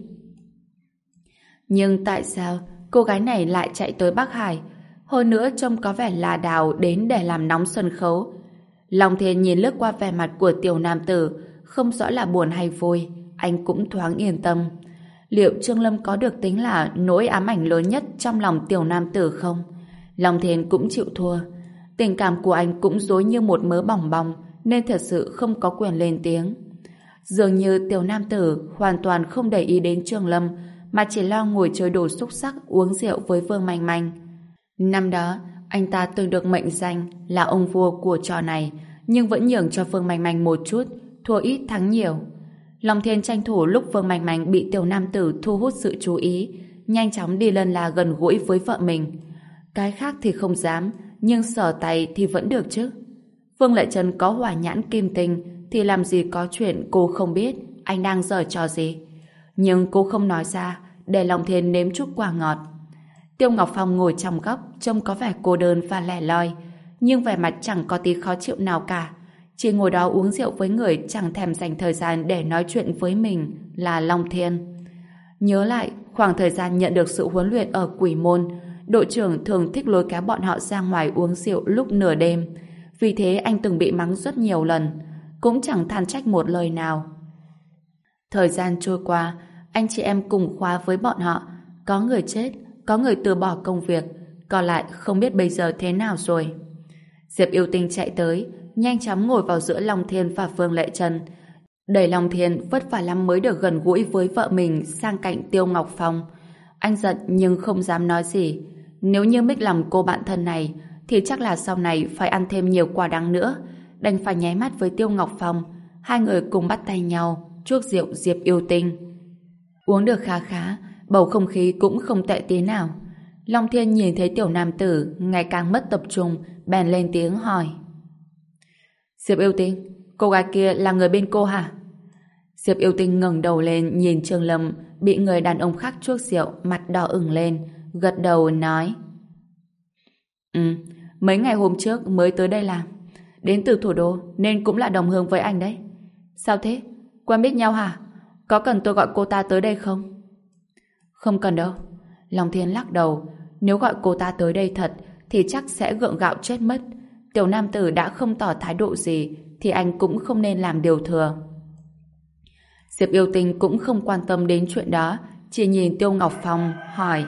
Nhưng tại sao cô gái này lại chạy tới Bắc Hải? Hơn nữa trông có vẻ là đào đến để làm nóng sân khấu. Long Thiên nhìn lướt qua vẻ mặt của tiểu nam tử, không rõ là buồn hay vui, anh cũng thoáng yên tâm. Liệu Trương Lâm có được tính là nỗi ám ảnh lớn nhất trong lòng tiểu nam tử không? Long Thiên cũng chịu thua. Tình cảm của anh cũng dối như một mớ bỏng bong, nên thật sự không có quyền lên tiếng. Dường như tiểu nam tử hoàn toàn không để ý đến Trương Lâm, mà chỉ lo ngồi chơi đồ xúc sắc, uống rượu với Vương Manh Manh. Năm đó, anh ta từng được mệnh danh là ông vua của trò này, nhưng vẫn nhường cho Vương Manh Manh một chút, thua ít thắng nhiều. Long Thiên tranh thủ lúc Vương Manh Manh bị tiểu nam tử thu hút sự chú ý, nhanh chóng đi lân la gần gũi với vợ mình. Cái khác thì không dám, nhưng sờ tay thì vẫn được chứ. Phương Lệ Trân có hỏa nhãn kim tinh thì làm gì có chuyện cô không biết anh đang giở trò gì. Nhưng cô không nói ra để Long Thiên nếm chút quả ngọt. Tiêu Ngọc Phong ngồi trong góc trông có vẻ cô đơn và lẻ loi, nhưng vẻ mặt chẳng có tí khó chịu nào cả. Chỉ ngồi đó uống rượu với người chẳng thèm dành thời gian để nói chuyện với mình là Long Thiên. Nhớ lại khoảng thời gian nhận được sự huấn luyện ở Quỷ Môn, đội trưởng thường thích lôi kéo bọn họ ra ngoài uống rượu lúc nửa đêm. Vì thế anh từng bị mắng rất nhiều lần, cũng chẳng than trách một lời nào. Thời gian trôi qua, anh chị em cùng khóa với bọn họ, có người chết, có người từ bỏ công việc, còn lại không biết bây giờ thế nào rồi. Diệp Yêu Tinh chạy tới, nhanh chóng ngồi vào giữa Long Thiên và Phương Lệ Trân. Đẩy Long Thiên vất vả lắm mới được gần gũi với vợ mình sang cạnh Tiêu Ngọc Phong. Anh giận nhưng không dám nói gì. Nếu như mích lòng cô bạn thân này, thì chắc là sau này phải ăn thêm nhiều quả đắng nữa. Đành phải nháy mắt với Tiêu Ngọc Phong. Hai người cùng bắt tay nhau, chuốc rượu Diệp Yêu Tinh. Uống được khá khá, bầu không khí cũng không tệ tí nào. Long Thiên nhìn thấy tiểu nam tử ngày càng mất tập trung, bèn lên tiếng hỏi. Diệp Yêu Tinh, cô gái kia là người bên cô hả? Diệp Yêu Tinh ngẩng đầu lên nhìn Trương Lâm bị người đàn ông khác chuốc rượu, mặt đỏ ửng lên, gật đầu nói. Ừ, mấy ngày hôm trước mới tới đây làm. Đến từ thủ đô nên cũng là đồng hương với anh đấy. Sao thế? Quen biết nhau hả? Có cần tôi gọi cô ta tới đây không? Không cần đâu. Long Thiên lắc đầu. Nếu gọi cô ta tới đây thật thì chắc sẽ gượng gạo chết mất. Tiểu nam tử đã không tỏ thái độ gì thì anh cũng không nên làm điều thừa. Diệp Yêu Tinh cũng không quan tâm đến chuyện đó, chỉ nhìn Tiêu Ngọc Phong hỏi.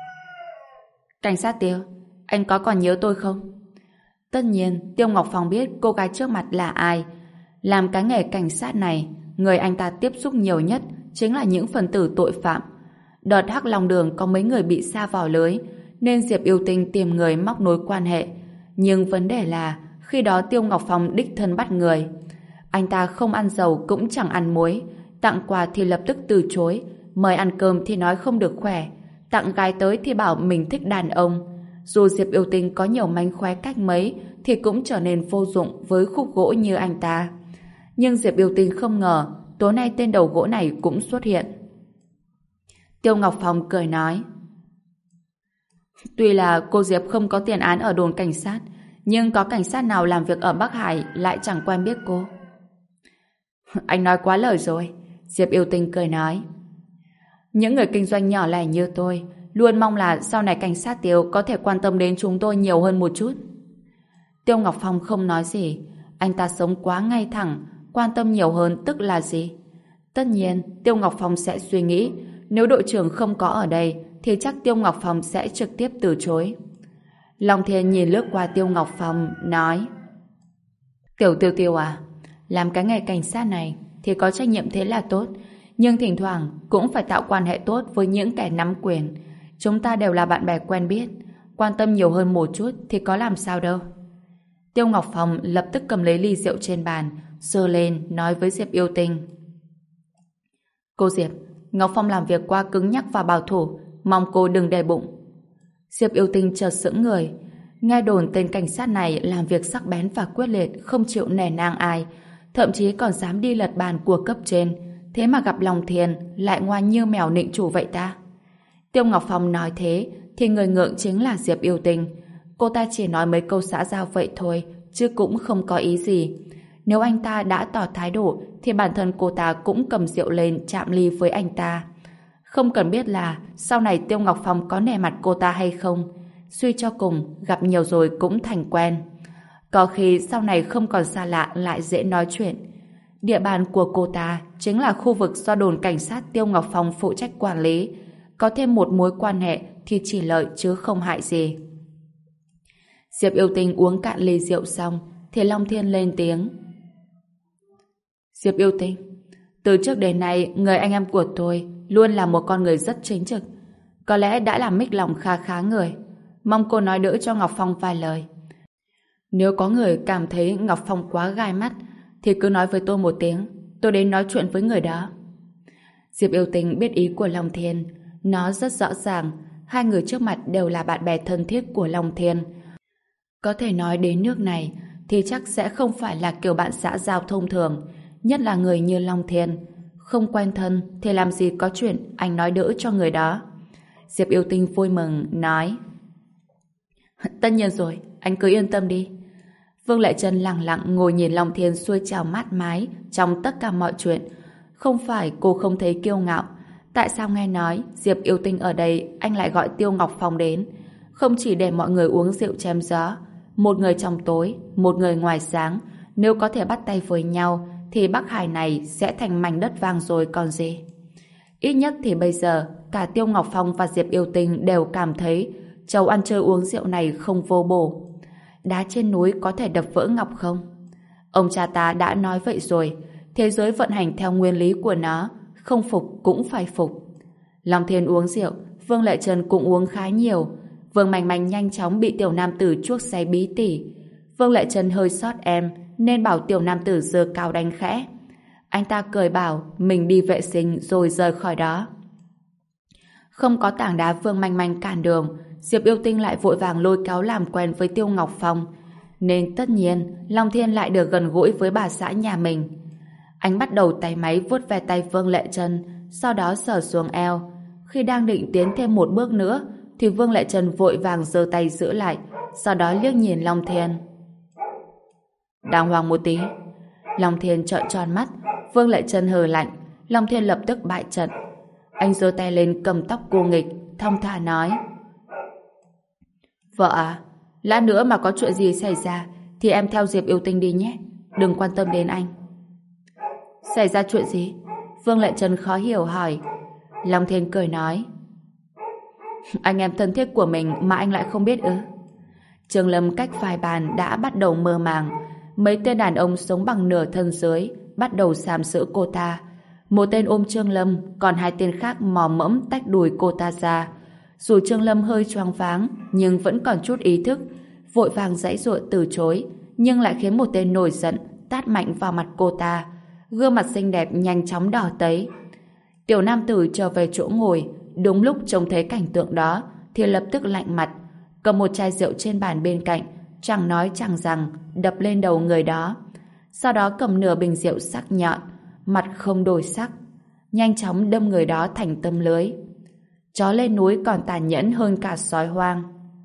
Cảnh sát Tiêu, anh có còn nhớ tôi không? Tất nhiên Tiêu Ngọc Phong biết cô gái trước mặt là ai. Làm cái nghề cảnh sát này, người anh ta tiếp xúc nhiều nhất chính là những phần tử tội phạm. Đợt Hắc Long Đường có mấy người bị sa vào lưới, nên Diệp Yêu Tinh tìm người móc nối quan hệ. Nhưng vấn đề là khi đó Tiêu Ngọc Phong đích thân bắt người. Anh ta không ăn dầu cũng chẳng ăn muối, tặng quà thì lập tức từ chối, mời ăn cơm thì nói không được khỏe, tặng gái tới thì bảo mình thích đàn ông. Dù Diệp Yêu Tinh có nhiều mánh khóe cách mấy thì cũng trở nên vô dụng với khúc gỗ như anh ta. Nhưng Diệp Yêu Tinh không ngờ tối nay tên đầu gỗ này cũng xuất hiện. Tiêu Ngọc Phong cười nói. Tuy là cô Diệp không có tiền án ở đồn cảnh sát, nhưng có cảnh sát nào làm việc ở Bắc Hải lại chẳng quen biết cô. Anh nói quá lời rồi. Diệp Yêu Tinh cười nói. Những người kinh doanh nhỏ lẻ như tôi luôn mong là sau này cảnh sát Tiêu có thể quan tâm đến chúng tôi nhiều hơn một chút. Tiêu Ngọc Phong không nói gì. Anh ta sống quá ngay thẳng, quan tâm nhiều hơn tức là gì? Tất nhiên Tiêu Ngọc Phong sẽ suy nghĩ nếu đội trưởng không có ở đây thì chắc Tiêu Ngọc Phong sẽ trực tiếp từ chối. Long Thiên nhìn lướt qua Tiêu Ngọc Phong nói. Tiểu Tiêu Tiêu à, làm cái nghề cảnh sát này thì có trách nhiệm thế là tốt, nhưng thỉnh thoảng cũng phải tạo quan hệ tốt với những kẻ nắm quyền. Chúng ta đều là bạn bè quen biết, quan tâm nhiều hơn một chút thì có làm sao đâu. Tiêu Ngọc Phong lập tức cầm lấy ly rượu trên bàn, giơ lên nói với Diệp Yêu Tinh. Cô Diệp, Ngọc Phong làm việc quá cứng nhắc và bảo thủ, mong cô đừng để bụng. Diệp Yêu Tinh chợt sững người. Nghe đồn tên cảnh sát này làm việc sắc bén và quyết liệt, không chịu nể nang ai, thậm chí còn dám đi lật bàn của cấp trên. Thế mà gặp Long Thiên lại ngoan như mèo nịnh chủ vậy ta? Tiêu Ngọc Phong nói thế thì người ngượng chính là Diệp Yêu Tinh. Cô ta chỉ nói mấy câu xã giao vậy thôi, chứ cũng không có ý gì. Nếu anh ta đã tỏ thái độ thì bản thân cô ta cũng cầm rượu lên chạm ly với anh ta. Không cần biết là sau này Tiêu Ngọc Phong có nể mặt cô ta hay không. Suy cho cùng, gặp nhiều rồi cũng thành quen. Có khi sau này không còn xa lạ lại dễ nói chuyện. Địa bàn của cô ta chính là khu vực do đồn cảnh sát Tiêu Ngọc Phong phụ trách quản lý. Có thêm một mối quan hệ thì chỉ lợi chứ không hại gì. Diệp Yêu Tinh uống cạn ly rượu xong thì Long Thiên lên tiếng. Diệp Yêu Tinh, từ trước đến nay người anh em của tôi luôn là một con người rất chính trực. Có lẽ đã làm mích lòng khá khá người. Mong cô nói đỡ cho Ngọc Phong vài lời. Nếu có người cảm thấy Ngọc Phong quá gai mắt thì cứ nói với tôi một tiếng, tôi đến nói chuyện với người đó. Diệp Yêu Tinh biết ý của Long Thiên. Nó rất rõ ràng, hai người trước mặt đều là bạn bè thân thiết của Long Thiên. Có thể nói đến nước này thì chắc sẽ không phải là kiểu bạn xã giao thông thường, nhất là người như Long Thiên. Không quen thân thì làm gì có chuyện anh nói đỡ cho người đó. Diệp Yêu Tinh vui mừng nói: Tất nhiên rồi, anh cứ yên tâm đi. Vương Lệ Trân lặng lặng ngồi nhìn Long Thiên xuôi chào mát mái trong tất cả mọi chuyện. Không phải cô không thấy kiêu ngạo, tại sao nghe nói Diệp Yêu Tinh ở đây anh lại gọi Tiêu Ngọc Phong đến, không chỉ để mọi người uống rượu chém gió, một người trong tối, một người ngoài sáng, nếu có thể bắt tay với nhau thì Bắc Hải này sẽ thành mảnh đất vàng rồi còn gì. Ít nhất thì bây giờ cả Tiêu Ngọc Phong và Diệp Yêu Tinh đều cảm thấy trầu ăn chơi uống rượu này không vô bổ. Đá trên núi có thể đập vỡ ngọc không? Ông cha ta đã nói vậy rồi, thế giới vận hành theo nguyên lý của nó, không phục cũng phải phục. Long Thiên uống rượu, Vương Lệ Trân cũng uống khá nhiều. Vương Manh Manh nhanh chóng bị tiểu nam tử chuốc say bí tỉ. Vương Lệ Trân hơi xót em nên bảo tiểu nam tử giơ cao đánh khẽ. Anh ta cười bảo mình đi vệ sinh rồi rời khỏi đó. Không có tảng đá Vương Manh Manh cản đường, Diệp Yêu Tinh lại vội vàng lôi kéo làm quen với Tiêu Ngọc Phong, nên tất nhiên Long Thiên lại được gần gũi với bà xã nhà mình. Anh bắt đầu tay máy vuốt ve tay Vương Lệ Trân, sau đó sờ xuống eo. Khi đang định tiến thêm một bước nữa thì Vương Lệ Trân vội vàng giơ tay giữ lại, sau đó liếc nhìn Long Thiên. Đàng hoàng một tí. Long Thiên trợn tròn mắt. Vương Lệ Trân hừ lạnh. Long Thiên lập tức bại trận. Anh giơ tay lên cầm tóc cô nghịch, thong thả nói: Vợ à, lát nữa mà có chuyện gì xảy ra thì em theo Diệp Yêu Tinh đi nhé, đừng quan tâm đến anh. Xảy ra chuyện gì? Vương Lệ Trân khó hiểu hỏi. Long Thiên cười nói: Anh em thân thiết của mình mà anh lại không biết ư? Trường Lâm cách vài bàn đã bắt đầu mơ màng. Mấy tên đàn ông sống bằng nửa thân dưới bắt đầu xàm sỡ cô ta. Một tên ôm Trương Lâm, còn hai tên khác mò mẫm tách đùi cô ta ra. Dù Trương Lâm hơi choáng váng nhưng vẫn còn chút ý thức, vội vàng giãy giụa từ chối, nhưng lại khiến một tên nổi giận tát mạnh vào mặt cô ta. Gương mặt xinh đẹp nhanh chóng đỏ tấy. Tiểu nam tử trở về chỗ ngồi, đúng lúc trông thấy cảnh tượng đó thì lập tức lạnh mặt, cầm một chai rượu trên bàn bên cạnh, chẳng nói chẳng rằng đập lên đầu người đó. Sau đó cầm nửa bình rượu sắc nhọn, mặt không đổi sắc, nhanh chóng đâm người đó thành tấm lưới. Chó lên núi còn tàn nhẫn hơn cả sói hoang.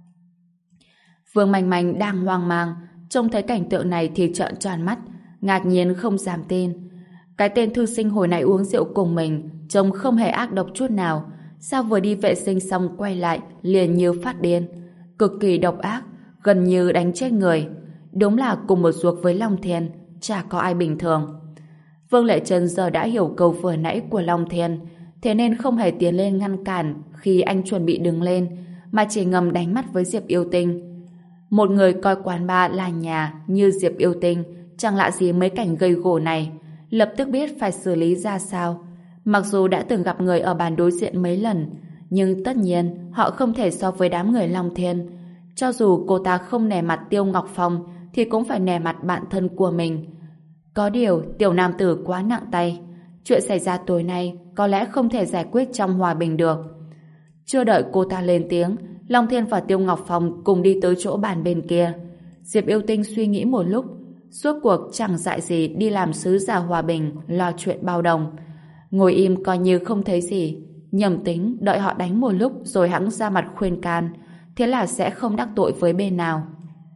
Vương Manh Manh đang hoang mang, trông thấy cảnh tượng này thì trợn tròn mắt, ngạc nhiên không dám tin. Cái tên thư sinh hồi nãy uống rượu cùng mình trông không hề ác độc chút nào, sao vừa đi vệ sinh xong quay lại liền như phát điên, cực kỳ độc ác, gần như đánh chết người. Đúng là cùng một ruột với Long Thiên, chả có ai bình thường. Vương Lệ Trân giờ đã hiểu câu vừa nãy của Long Thiên, thế nên không hề tiến lên ngăn cản khi anh chuẩn bị đứng lên, mà chỉ ngầm đánh mắt với Diệp Yêu Tinh. Một người coi quán bar là nhà như Diệp Yêu Tinh chẳng lạ gì mấy cảnh gây gổ này, lập tức biết phải xử lý ra sao. Mặc dù đã từng gặp người ở bàn đối diện mấy lần, nhưng tất nhiên họ không thể so với đám người Long Thiên. Cho dù cô ta không nể mặt Tiêu Ngọc Phong thì cũng phải nể mặt bạn thân của mình. Có điều tiểu nam tử quá nặng tay, chuyện xảy ra tối nay có lẽ không thể giải quyết trong hòa bình được. Chưa đợi cô ta lên tiếng, Long Thiên và Tiêu Ngọc Phong cùng đi tới chỗ bàn bên kia. Diệp Yêu Tinh suy nghĩ một lúc, suốt cuộc chẳng dại gì đi làm sứ giả hòa bình, lo chuyện bao đồng. Ngồi im coi như không thấy gì, nhầm tính đợi họ đánh một lúc rồi hẵng ra mặt khuyên can, thế là sẽ không đắc tội với bên nào.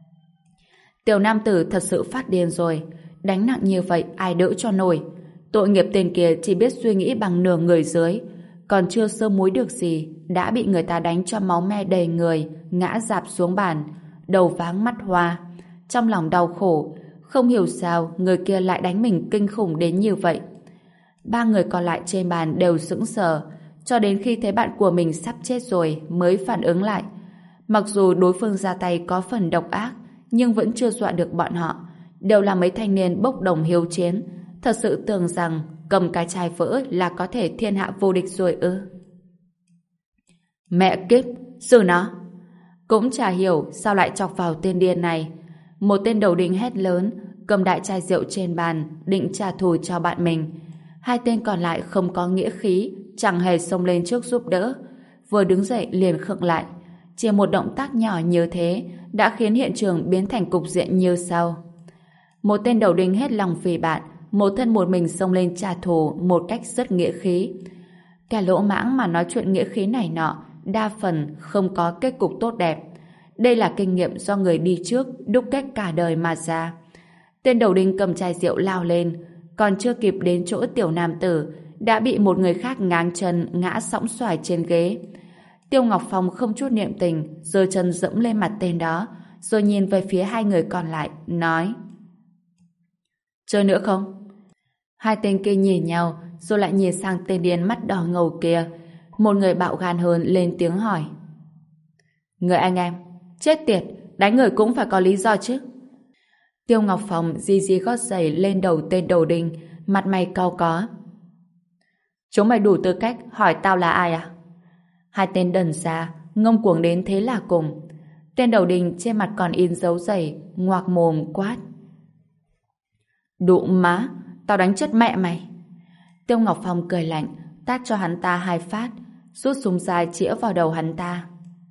Tiểu nam tử thật sự phát điên rồi, đánh nặng như vậy ai đỡ cho nổi. Tội nghiệp tên kia chỉ biết suy nghĩ bằng nửa người dưới, còn chưa sơ múi được gì đã bị người ta đánh cho máu me đầy người, ngã rạp xuống bàn, đầu váng mắt hoa. Trong lòng đau khổ, không hiểu sao người kia lại đánh mình kinh khủng đến như vậy. Ba người còn lại trên bàn đều sững sờ, cho đến khi thấy bạn của mình sắp chết rồi mới phản ứng lại. Mặc dù đối phương ra tay có phần độc ác, nhưng vẫn chưa dọa được bọn họ. Đều là mấy thanh niên bốc đồng hiếu chiến, thật sự tưởng rằng cầm cái chai vỡ là có thể thiên hạ vô địch rồi ư? Mẹ kiếp, xử nó! Cũng chả hiểu sao lại chọc vào tên điên này. Một tên đầu đinh hét lớn, cầm đại chai rượu trên bàn, định trả thù cho bạn mình. Hai tên còn lại không có nghĩa khí, chẳng hề xông lên trước giúp đỡ. vừa đứng dậy liền khựng lại. Chỉ một động tác nhỏ như thế đã khiến hiện trường biến thành cục diện như sau. Một tên đầu đinh hết lòng vì bạn, một thân một mình xông lên trả thù một cách rất nghĩa khí. Kẻ lỗ mãng mà nói chuyện nghĩa khí này nọ đa phần không có kết cục tốt đẹp. Đây là kinh nghiệm do người đi trước đúc kết cả đời mà ra. Tên đầu đinh cầm chai rượu lao lên, còn chưa kịp đến chỗ tiểu nam tử đã bị một người khác ngáng chân ngã sõng xoài trên ghế. Tiêu Ngọc Phong không chút niệm tình giơ chân dẫm lên mặt tên đó, rồi nhìn về phía hai người còn lại nói: chơi nữa không? Hai tên kia nhìn nhau rồi lại nhìn sang tên điên mắt đỏ ngầu kia. Một người bạo gan hơn lên tiếng hỏi: người anh em, chết tiệt, đánh người cũng phải có lý do chứ. Tiêu Ngọc Phong di di gót giày lên đầu tên đầu đinh, mặt mày cau có: chúng mày đủ tư cách hỏi tao là ai à? Hai tên đần ra ngông cuồng đến thế là cùng. Tên đầu đinh trên mặt còn in dấu giày, ngoạc mồm quát: đụ má, tao đánh chết mẹ mày. Tiêu Ngọc Phong cười lạnh, tát cho hắn ta hai phát, rút súng dài chĩa vào đầu hắn ta.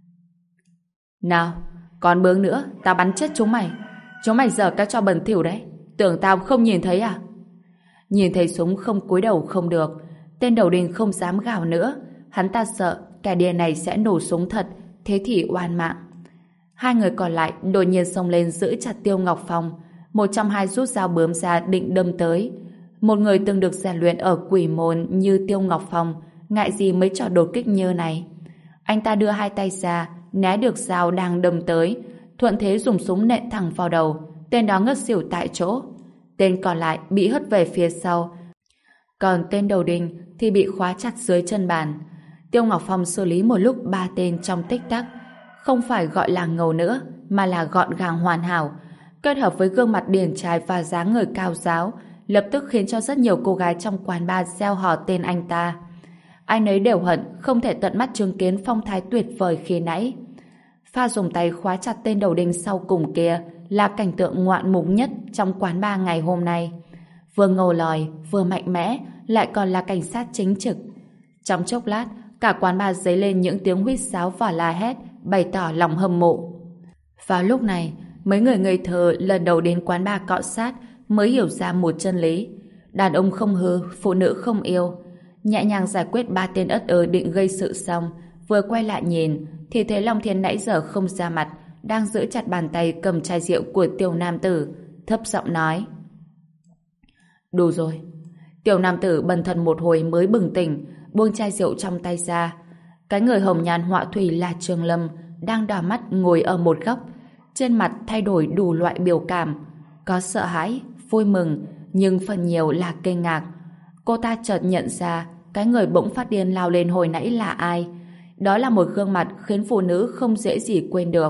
Nào, còn bướng nữa, tao bắn chết chúng mày. Chúng mày giở các trò bẩn thỉu đấy, tưởng tao không nhìn thấy à? Nhìn thấy súng không cúi đầu không được, tên đầu đinh không dám gào nữa. Hắn ta sợ kẻ điên này sẽ nổ súng thật, thế thì oan mạng. Hai người còn lại đột nhiên xông lên giữ chặt Tiêu Ngọc Phong. Một trong hai rút dao bướm ra định đâm tới. Một người từng được rèn luyện ở quỷ môn như Tiêu Ngọc Phong ngại gì mấy trò đột kích như này. Anh ta đưa hai tay ra, né được dao đang đâm tới, thuận thế dùng súng nện thẳng vào đầu. Tên đó ngất xỉu tại chỗ. Tên còn lại bị hất về phía sau, còn tên đầu đinh thì bị khóa chặt dưới chân bàn. Tiêu Ngọc Phong xử lý một lúc ba tên trong tích tắc, không phải gọi là ngầu nữa mà là gọn gàng hoàn hảo, kết hợp với gương mặt điển trai và dáng người cao ráo, lập tức khiến cho rất nhiều cô gái trong quán bar reo hò tên anh ta. Ai nấy đều hận không thể tận mắt chứng kiến phong thái tuyệt vời khi nãy. Pha dùng tay khóa chặt tên đầu đinh sau cùng kia là cảnh tượng ngoạn mục nhất trong quán bar ngày hôm nay. Vừa ngầu lòi, vừa mạnh mẽ, lại còn là cảnh sát chính trực. Trong chốc lát, cả quán bar dấy lên những tiếng huýt sáo và la hét, bày tỏ lòng hâm mộ. Vào lúc này, mấy người ngây thơ lần đầu đến quán bar cọ sát mới hiểu ra một chân lý: đàn ông không hư, phụ nữ không yêu. Nhẹ nhàng giải quyết ba tên ất ơ định gây sự xong, vừa quay lại nhìn thì thấy Long Thiên nãy giờ không ra mặt, đang giữ chặt bàn tay cầm chai rượu của tiểu nam tử, thấp giọng nói: đủ rồi. Tiểu nam tử bần thần một hồi mới bừng tỉnh, buông chai rượu trong tay ra. Cái người hồng nhan họa thủy là Trường Lâm đang đỏ mắt ngồi ở một góc, trên mặt thay đổi đủ loại biểu cảm, có sợ hãi, vui mừng, nhưng phần nhiều là kinh ngạc. Cô ta chợt nhận ra cái người bỗng phát điên lao lên hồi nãy là ai. Đó là một gương mặt khiến phụ nữ không dễ gì quên được.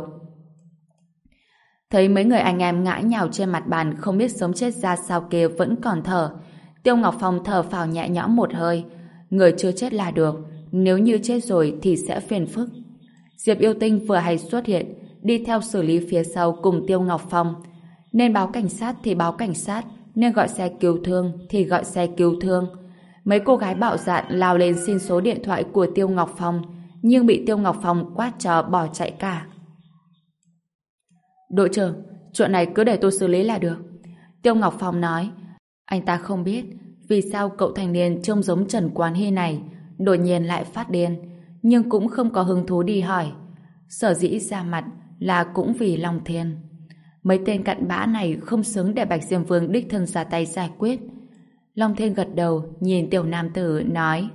Thấy mấy người anh em ngã nhào trên mặt bàn không biết sống chết ra sao kia vẫn còn thở, Tiêu Ngọc Phong thở phào nhẹ nhõm một hơi. Người chưa chết là được, nếu như chết rồi thì sẽ phiền phức. Diệp Yêu Tinh vừa hay xuất hiện, đi theo xử lý phía sau cùng Tiêu Ngọc Phong. Nên báo cảnh sát thì báo cảnh sát, nên gọi xe cứu thương thì gọi xe cứu thương. Mấy cô gái bạo dạn lao lên xin số điện thoại của Tiêu Ngọc Phong, nhưng bị Tiêu Ngọc Phong quát cho bỏ chạy cả. Đội trưởng, chuyện này cứ để tôi xử lý là được. Tiêu Ngọc Phong nói. Anh ta không biết vì sao cậu thanh niên trông giống Trần Quán Hy này đột nhiên lại phát điên, nhưng cũng không có hứng thú đi hỏi. Sở dĩ ra mặt là cũng vì Long Thiên. Mấy tên cặn bã này không xứng để Bạch Diêm Vương đích thân ra tay giải quyết. Long Thiên gật đầu, nhìn tiểu nam tử nói: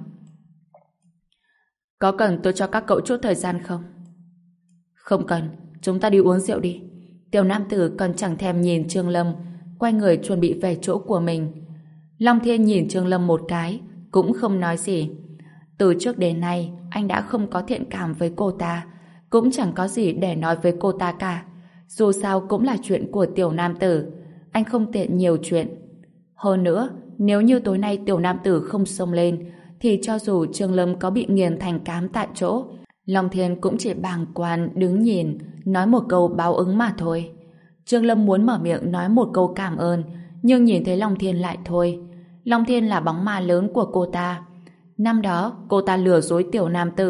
có cần tôi cho các cậu chút thời gian không? Không cần, chúng ta đi uống rượu đi. Tiểu nam tử còn chẳng thèm nhìn Trương Lâm, quay người chuẩn bị về chỗ của mình. Long Thiên nhìn Trương Lâm một cái, cũng không nói gì. Từ trước đến nay, anh đã không có thiện cảm với cô ta, cũng chẳng có gì để nói với cô ta cả. Dù sao cũng là chuyện của tiểu nam tử, anh không tiện nhiều chuyện. Hơn nữa, nếu như tối nay tiểu nam tử không xông lên, thì cho dù Trương Lâm có bị nghiền thành cám tại chỗ, Long Thiên cũng chỉ bàng quan đứng nhìn, nói một câu báo ứng mà thôi. Trương Lâm muốn mở miệng nói một câu cảm ơn, nhưng nhìn thấy Long Thiên lại thôi. Long Thiên là bóng ma lớn của cô ta. Năm đó, cô ta lừa dối tiểu nam tử,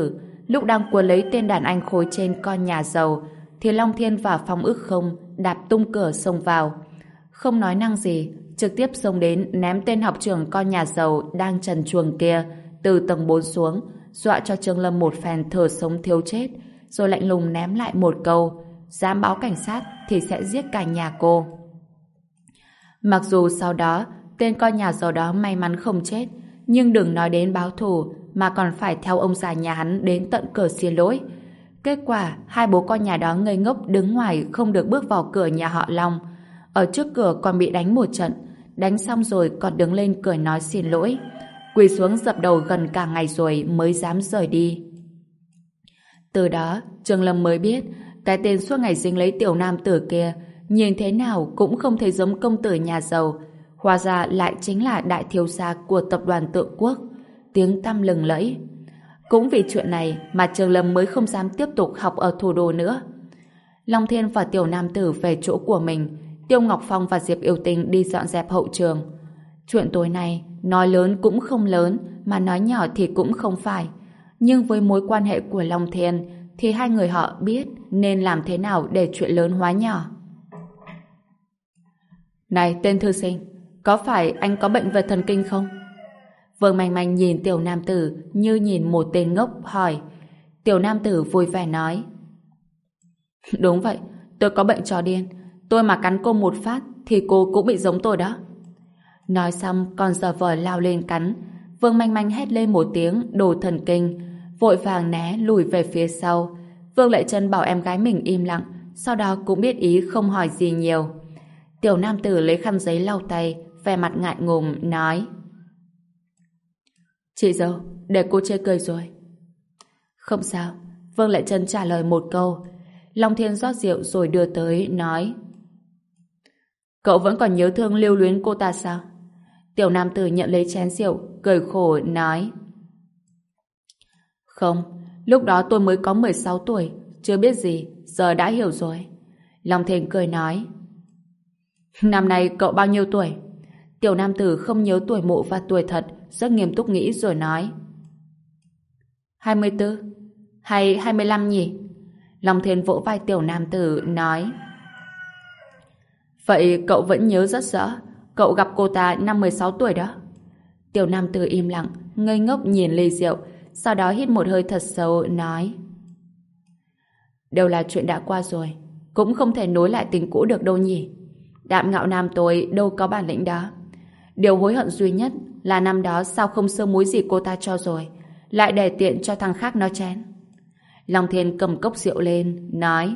lúc đang cuốn lấy tên đàn anh khối trên con nhà giàu, thì Long Thiên và Phong Ức Không đạp tung cửa xông vào. Không nói năng gì, trực tiếp xông đến ném tên học trưởng con nhà giàu đang trần truồng kia từ tầng bốn xuống, dọa cho Trương Lâm một phen thở sống thiếu chết, rồi lạnh lùng ném lại một câu: dám báo cảnh sát thì sẽ giết cả nhà cô. Mặc dù sau đó tên con nhà giàu đó may mắn không chết, nhưng đừng nói đến báo thù, mà còn phải theo ông già nhà hắn đến tận cửa xin lỗi. Kết quả hai bố con nhà đó ngây ngốc đứng ngoài, không được bước vào cửa nhà họ Long. Ở trước cửa còn bị đánh một trận, đánh xong rồi còn đứng lên cười nói xin lỗi, quỳ xuống dập đầu gần cả ngày rồi mới dám rời đi. Từ đó Trương Lâm mới biết cái tên suốt ngày dính lấy tiểu nam tử kia nhìn thế nào cũng không thấy giống công tử nhà giàu, hóa ra lại chính là đại thiếu gia của tập đoàn Tượng Quốc, tiếng tăm lừng lẫy. Cũng vì chuyện này mà Trương Lâm mới không dám tiếp tục học ở thủ đô nữa. Long Thiên và tiểu nam tử về chỗ của mình, Tiêu Ngọc Phong và Diệp Yêu Tinh đi dọn dẹp hậu trường. Chuyện tối nay nói lớn cũng không lớn, mà nói nhỏ thì cũng không phải. Nhưng với mối quan hệ của Long Thiên thì hai người họ biết nên làm thế nào để chuyện lớn hóa nhỏ. Này tên thư sinh, có phải anh có bệnh về thần kinh không? Vương Manh Manh nhìn tiểu nam tử như nhìn một tên ngốc hỏi. Tiểu nam tử vui vẻ nói: đúng vậy, tôi có bệnh trò điên. Tôi mà cắn cô một phát thì cô cũng bị giống tôi đó. Nói xong còn giở vờ lao lên cắn. Vương Manh Manh hét lên một tiếng đồ thần kinh, vội vàng né lùi về phía sau. Vương Lệ Trân bảo em gái mình im lặng, sau đó cũng biết ý không hỏi gì nhiều. Tiểu nam tử lấy khăn giấy lau tay, vẻ mặt ngại ngùng nói: chị dâu, để cô chê cười rồi. Không sao, Vương Lệ Trân trả lời một câu. Long Thiên rót rượu rồi đưa tới, nói: cậu vẫn còn nhớ thương lưu luyến cô ta sao? Tiểu nam tử nhận lấy chén rượu, cười khổ nói: không, lúc đó tôi mới có mười sáu tuổi, chưa biết gì, giờ đã hiểu rồi. Long Thiên cười nói: năm nay cậu bao nhiêu tuổi? Tiểu nam tử không nhớ tuổi mộ và tuổi thật, rất nghiêm túc nghĩ rồi nói: hai mươi tư hay hai mươi lăm nhỉ? Long Thiên vỗ vai tiểu nam tử nói: vậy cậu vẫn nhớ rất rõ, cậu gặp cô ta năm mười sáu tuổi đó. Tiểu nam tử im lặng, ngây ngốc nhìn ly rượu, sau đó hít một hơi thật sâu nói: đều là chuyện đã qua rồi, cũng không thể nối lại tình cũ được đâu nhỉ. Đạm Ngạo Nam tôi đâu có bản lĩnh đó. Điều hối hận duy nhất là năm đó sao không sơ múi gì cô ta cho rồi, lại để tiện cho thằng khác nó chén. Long Thiên cầm cốc rượu lên, nói: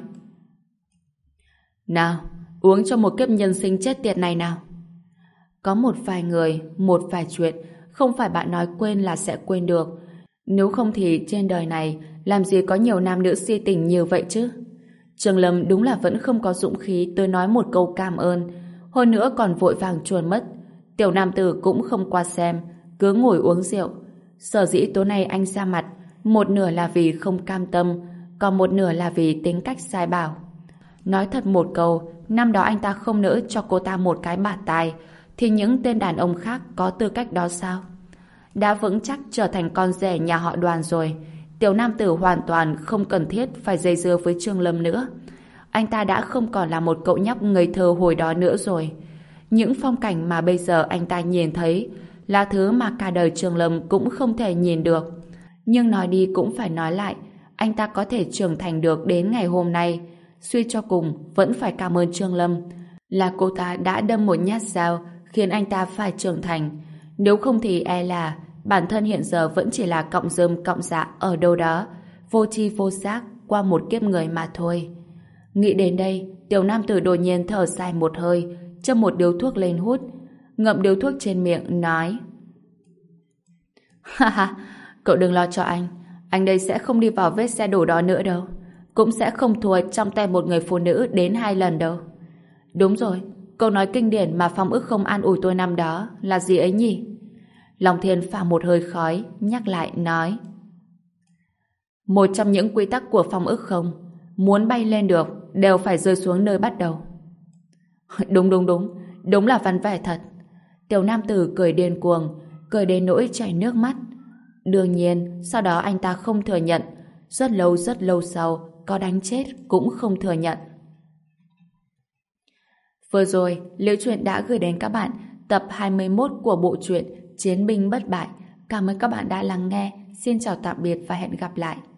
nào, uống cho một kiếp nhân sinh chết tiệt này nào. Có một vài người, một vài chuyện, không phải bạn nói quên là sẽ quên được. Nếu không thì trên đời này làm gì có nhiều nam nữ si tình như vậy chứ. Trường Lâm đúng là vẫn không có dũng khí tới nói một câu cảm ơn, hơn nữa còn vội vàng chuồn mất. Tiểu nam tử cũng không qua xem, cứ ngồi uống rượu. Sở dĩ tối nay anh ra mặt, một nửa là vì không cam tâm, còn một nửa là vì tính cách sai bảo. Nói thật một câu, năm đó anh ta không nỡ cho cô ta một cái bạt tai, thì những tên đàn ông khác có tư cách đó sao? Đã vững chắc trở thành con rể nhà họ Đoàn rồi, tiểu nam tử hoàn toàn không cần thiết phải dây dưa với Trương Lâm nữa. Anh ta đã không còn là một cậu nhóc ngây thơ hồi đó nữa rồi. Những phong cảnh mà bây giờ anh ta nhìn thấy là thứ mà cả đời Trương Lâm cũng không thể nhìn được. Nhưng nói đi cũng phải nói lại, anh ta có thể trưởng thành được đến ngày hôm nay, suy cho cùng vẫn phải cảm ơn Trương Lâm. Là cô ta đã đâm một nhát dao khiến anh ta phải trưởng thành. Nếu không thì e là bản thân hiện giờ vẫn chỉ là cọng rơm cọng dạ ở đâu đó, vô tri vô giác qua một kiếp người mà thôi. Nghĩ đến đây, tiểu nam tử đột nhiên thở dài một hơi, châm một điếu thuốc lên hút, ngậm điếu thuốc trên miệng, nói: ha ha, cậu đừng lo cho anh, anh đây sẽ không đi vào vết xe đổ đó nữa đâu, cũng sẽ không thua trong tay một người phụ nữ đến hai lần đâu. Đúng rồi, câu nói kinh điển mà Phong Ức không an ủi tôi năm đó là gì ấy nhỉ? Long Thiên phả một hơi khói, nhắc lại nói: một trong những quy tắc của Phong Ức không, muốn bay lên được đều phải rơi xuống nơi bắt đầu. Đúng đúng đúng, đúng là văn vẻ thật. Tiểu nam tử cười điên cuồng, cười đến nỗi chảy nước mắt. Đương nhiên, sau đó anh ta không thừa nhận, rất lâu rất lâu sau, có đánh chết cũng không thừa nhận. Vừa rồi, Liễu Chuyện đã gửi đến các bạn tập hai mươi mốt của bộ truyện Chiến binh bất bại. Cảm ơn các bạn đã lắng nghe. Xin chào tạm biệt và hẹn gặp lại.